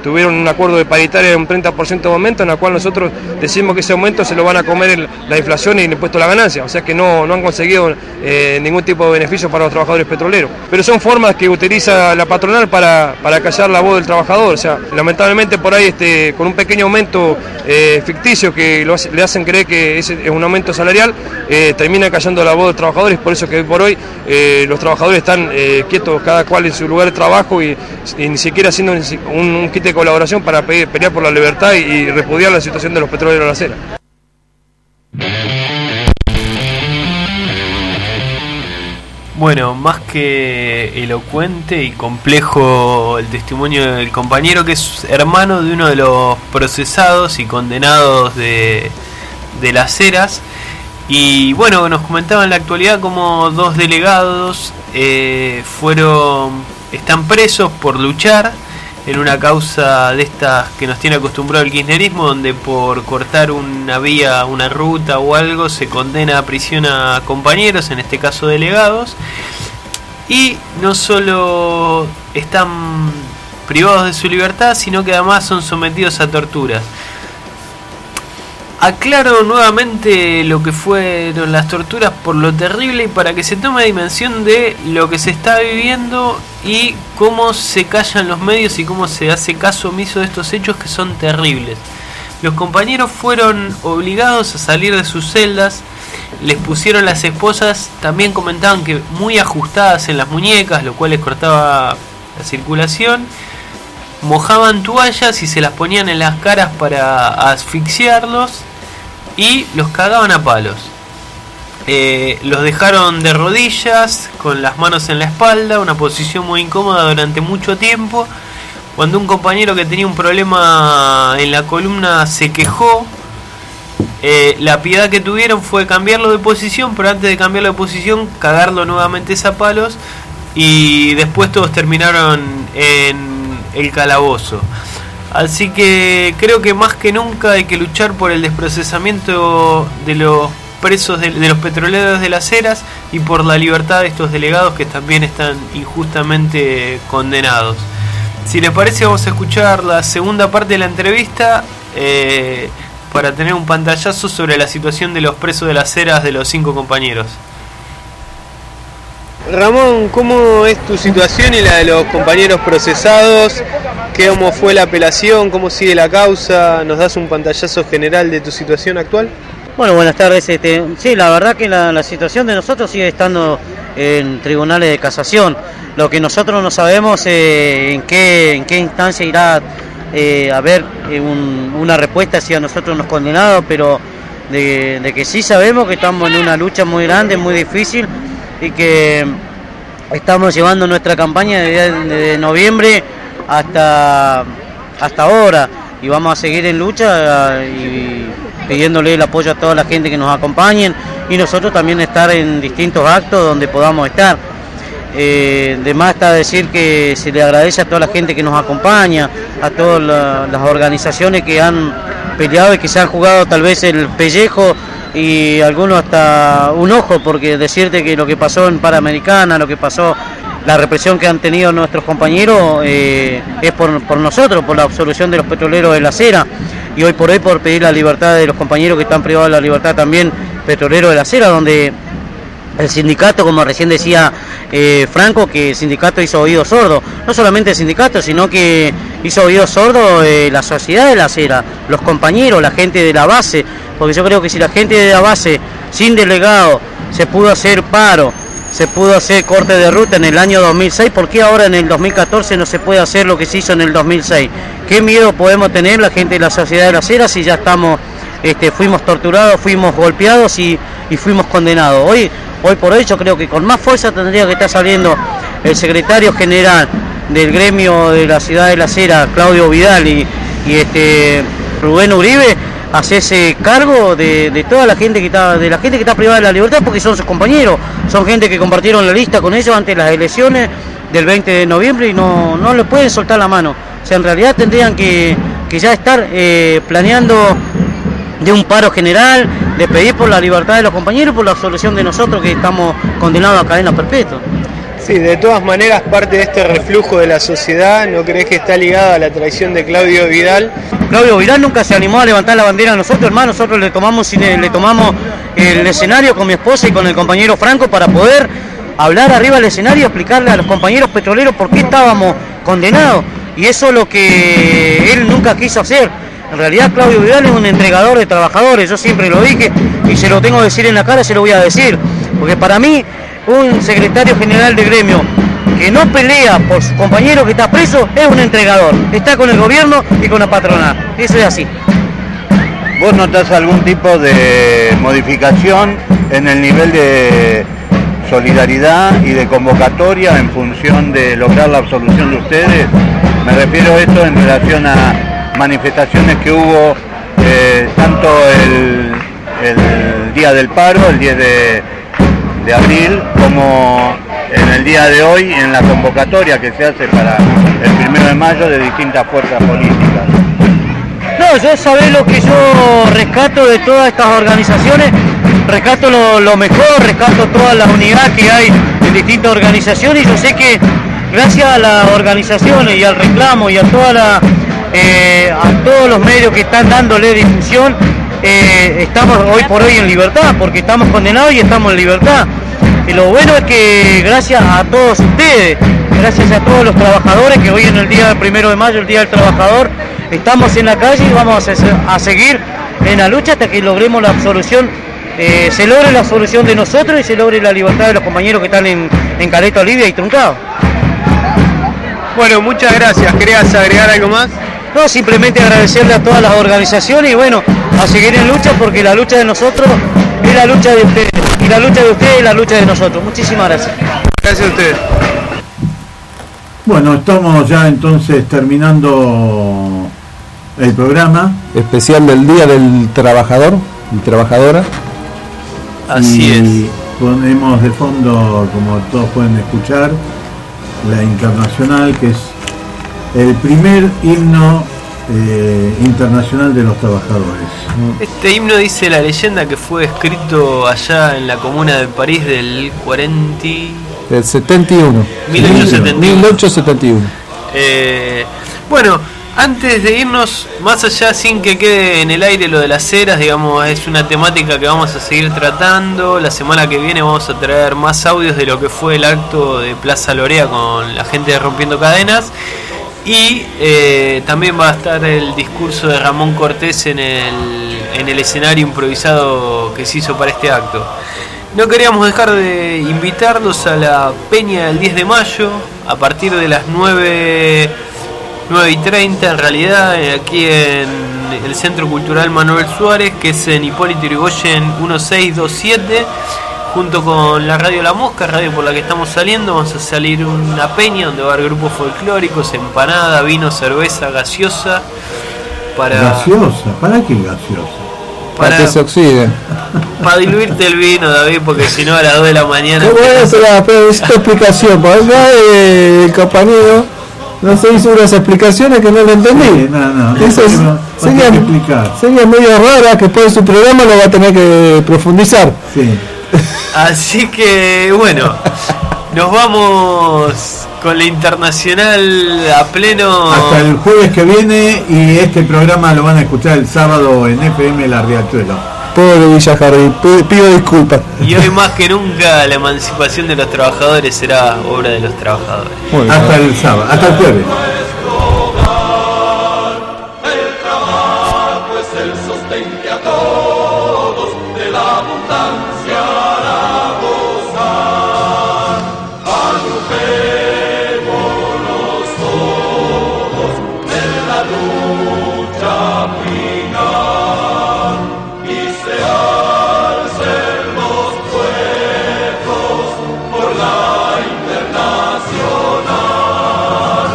tuvieron un acuerdo de paritaria de un treinta por ciento de aumento, en la cual nosotros decimos que ese aumento se lo van a comer el, la inflación y el impuesto a la ganancia, o sea que no, no han conseguido eh, ningún tipo de beneficio para los trabajadores petroleros. Pero son formas que utiliza la patronal para, para callar la voz del trabajador, o sea, lamentablemente por ahí este, con un pequeño aumento eh, ficticio que lo hace, le hacen creer que ese es un aumento salarial, eh, termina callando la voz del trabajador, y por eso que hoy por hoy eh, los trabajadores están eh, quietos cada cual en su lugar de trabajo y, y ni siquiera haciendo un, un kit de colaboración para pe pelear por la libertad y, y repudiar la situación de los petroleros de la acera. Bueno, más que elocuente y complejo el testimonio del compañero, que es hermano de uno de los procesados y condenados de, de Las Heras. Y bueno, nos comentaba en la actualidad como dos delegados eh, fueron están presos por luchar en una causa de estas que nos tiene acostumbrado el kirchnerismo, donde por cortar una vía, una ruta o algo se condena a prisión a compañeros, en este caso delegados. Y no solo están privados de su libertad, sino que además son sometidos a torturas. Aclaro nuevamente lo que fueron las torturas por lo terrible y para que se tome dimensión de lo que se está viviendo y cómo se callan los medios y cómo se hace caso omiso de estos hechos que son terribles. Los compañeros fueron obligados a salir de sus celdas, les pusieron las esposas, también comentaban que muy ajustadas en las muñecas, lo cual les cortaba la circulación. Mojaban toallas y se las ponían en las caras para asfixiarlos y los cagaban a palos. Eh, los dejaron de rodillas con las manos en la espalda, una posición muy incómoda durante mucho tiempo. Cuando un compañero que tenía un problema en la columna se quejó, eh, la piedad que tuvieron fue cambiarlo de posición, pero antes de cambiarlo de posición cagarlo nuevamente a palos, y después todos terminaron en el calabozo. Así que creo que más que nunca hay que luchar por el desprocesamiento de los presos de, de los petroleros de Las Heras y por la libertad de estos delegados que también están injustamente condenados. Si les parece, vamos a escuchar la segunda parte de la entrevista eh, para tener un pantallazo sobre la situación de los presos de Las Heras, de los cinco compañeros. Ramón, ¿cómo es tu situación y la de los compañeros procesados? ¿Cómo fue la apelación? ¿Cómo sigue la causa? ¿Nos das un pantallazo general de tu situación actual? Bueno, buenas tardes. Este, sí, la verdad que la, la situación de nosotros sigue estando en tribunales de casación. Lo que nosotros no sabemos eh, en qué en qué instancia irá eh, a haber eh, un, una respuesta hacia nosotros los condenados, pero de, de que sí sabemos que estamos en una lucha muy grande, muy difícil, y que estamos llevando nuestra campaña desde, desde noviembre hasta hasta ahora, y vamos a seguir en lucha y pidiéndole el apoyo a toda la gente que nos acompañen, y nosotros también estar en distintos actos donde podamos estar. Eh, de más está decir que se le agradece a toda la gente que nos acompaña, a todas la, las organizaciones que han peleado y que se han jugado tal vez el pellejo y algunos hasta un ojo, porque decirte que lo que pasó en Panamericana, lo que pasó, la represión que han tenido nuestros compañeros eh, es por, por nosotros, por la absolución de los petroleros de Las Heras, y hoy por hoy por pedir la libertad de los compañeros que están privados de la libertad también, petroleros de Las Heras, donde el sindicato, como recién decía eh, Franco, que el sindicato hizo oído sordo, no solamente el sindicato, sino que hizo oído sordo eh, la sociedad de Las Heras, los compañeros, la gente de la base, porque yo creo que si la gente de la base, sin delegado, se pudo hacer paro, se pudo hacer corte de ruta en el año dos mil seis, ¿por qué ahora en el dos mil catorce no se puede hacer lo que se hizo en el dos mil seis? ¿Qué miedo podemos tener la gente de la sociedad de Las Heras si ya estamos, este, fuimos torturados, fuimos golpeados y, y fuimos condenados? Hoy, hoy por hoy yo creo que con más fuerza tendría que estar saliendo el secretario general del gremio de la ciudad de Las Heras, Claudio Vidal, y, y este Rubén Uribe, hacerse cargo de, de toda la gente que está, de la gente que está privada de la libertad, porque son sus compañeros, son gente que compartieron la lista con ellos antes de las elecciones del veinte de noviembre y no, no le pueden soltar la mano. O sea, en realidad tendrían que, que ya estar eh, planeando de un paro general, de pedir por la libertad de los compañeros, por la absolución de nosotros que estamos condenados a cadena perpetua. Sí, de todas maneras, parte de este reflujo de la sociedad, ¿no crees que está ligada a la traición de Claudio Vidal? Claudio Vidal nunca se animó a levantar la bandera a nosotros, hermano. Nosotros le tomamos, le tomamos el escenario con mi esposa y con el compañero Franco para poder hablar arriba del escenario y explicarle a los compañeros petroleros por qué estábamos condenados. Y eso es lo que él nunca quiso hacer. En realidad Claudio Vidal es un entregador de trabajadores, yo siempre lo dije y se lo tengo que decir en la cara, se lo voy a decir. Porque para mí, un secretario general de gremio que no pelea por su compañero que está preso es un entregador. Está con el gobierno y con la patronal. Eso es así. ¿Vos notás algún tipo de modificación en el nivel de solidaridad y de convocatoria en función de lograr la absolución de ustedes? Me refiero a esto en relación a manifestaciones que hubo eh, tanto el, el día del paro, el diez de, de abril, como en el día de hoy en la convocatoria que se hace para el primero de mayo de distintas fuerzas políticas. No, yo sabés lo que yo rescato de todas estas organizaciones, rescato lo, lo mejor, rescato toda la unidad que hay en distintas organizaciones y yo sé que gracias a las organizaciones y al reclamo y a toda la eh, a todos los medios que están dándole difusión, eh, estamos hoy por hoy en libertad, porque estamos condenados y estamos en libertad. Y lo bueno es que gracias a todos ustedes, gracias a todos los trabajadores, que hoy en el día del primero de mayo, el Día del Trabajador, estamos en la calle y vamos a, a seguir en la lucha hasta que logremos la absolución, eh, se logre la absolución de nosotros y se logre la libertad de los compañeros que están en, en Caleta Olivia y Truncado. Bueno, muchas gracias. ¿Querías agregar algo más? No, simplemente agradecerle a todas las organizaciones y bueno, a seguir en lucha porque la lucha de nosotros es la lucha de ustedes y la lucha de ustedes es la lucha de nosotros. Muchísimas gracias. Gracias a ustedes. Bueno, estamos ya entonces terminando el programa especial del Día del Trabajador y Trabajadora. Así y es. Ponemos de fondo, como todos pueden escuchar, la Internacional, que es el primer himno eh, internacional de los trabajadores. Este himno dice la leyenda que fue escrito allá en la comuna de París del cuarenta del setenta y uno. mil ochocientos setenta y uno. mil ochocientos setenta y uno. Eh, bueno, antes de irnos, más allá sin que quede en el aire lo de las ceras, digamos, es una temática que vamos a seguir tratando. La semana que viene vamos a traer más audios de lo que fue el acto de Plaza Lorea con la gente de Rompiendo Cadenas. Y eh, también va a estar el discurso de Ramón Cortés en el, en el escenario improvisado que se hizo para este acto. No queríamos dejar de invitarlos a la peña del diez de mayo a partir de las nueve y treinta, en realidad, aquí en el Centro Cultural Manuel Suárez, que es en Hipólito Yrigoyen dieciséis veintisiete, junto con la Radio La Mosca, radio por la que estamos saliendo. Vamos a salir una peña donde va a haber grupos folclóricos, empanada, vino, cerveza, gaseosa. Para... ¿Gaseosa? ¿Para qué gaseosa? Para, para que se oxide. Para diluirte el vino, David, porque si no a las dos de la mañana... No, bueno, será, pero necesito explicación, porque acá eh, el compañero no se hizo unas explicaciones que no lo entendí. Sí, no, no, Eso es, no, sería, sería medio rara, que después de su programa lo va a tener que profundizar. Sí. Así que, bueno, nos vamos con la Internacional a pleno. Hasta el jueves que viene, y este programa lo van a escuchar el sábado en F M La Riachuelo. Pobre Villa Harry, pido disculpas. Y hoy más que nunca la emancipación de los trabajadores será obra de los trabajadores. Bueno, hasta el sábado, hasta el jueves. Abundancia hará gozar al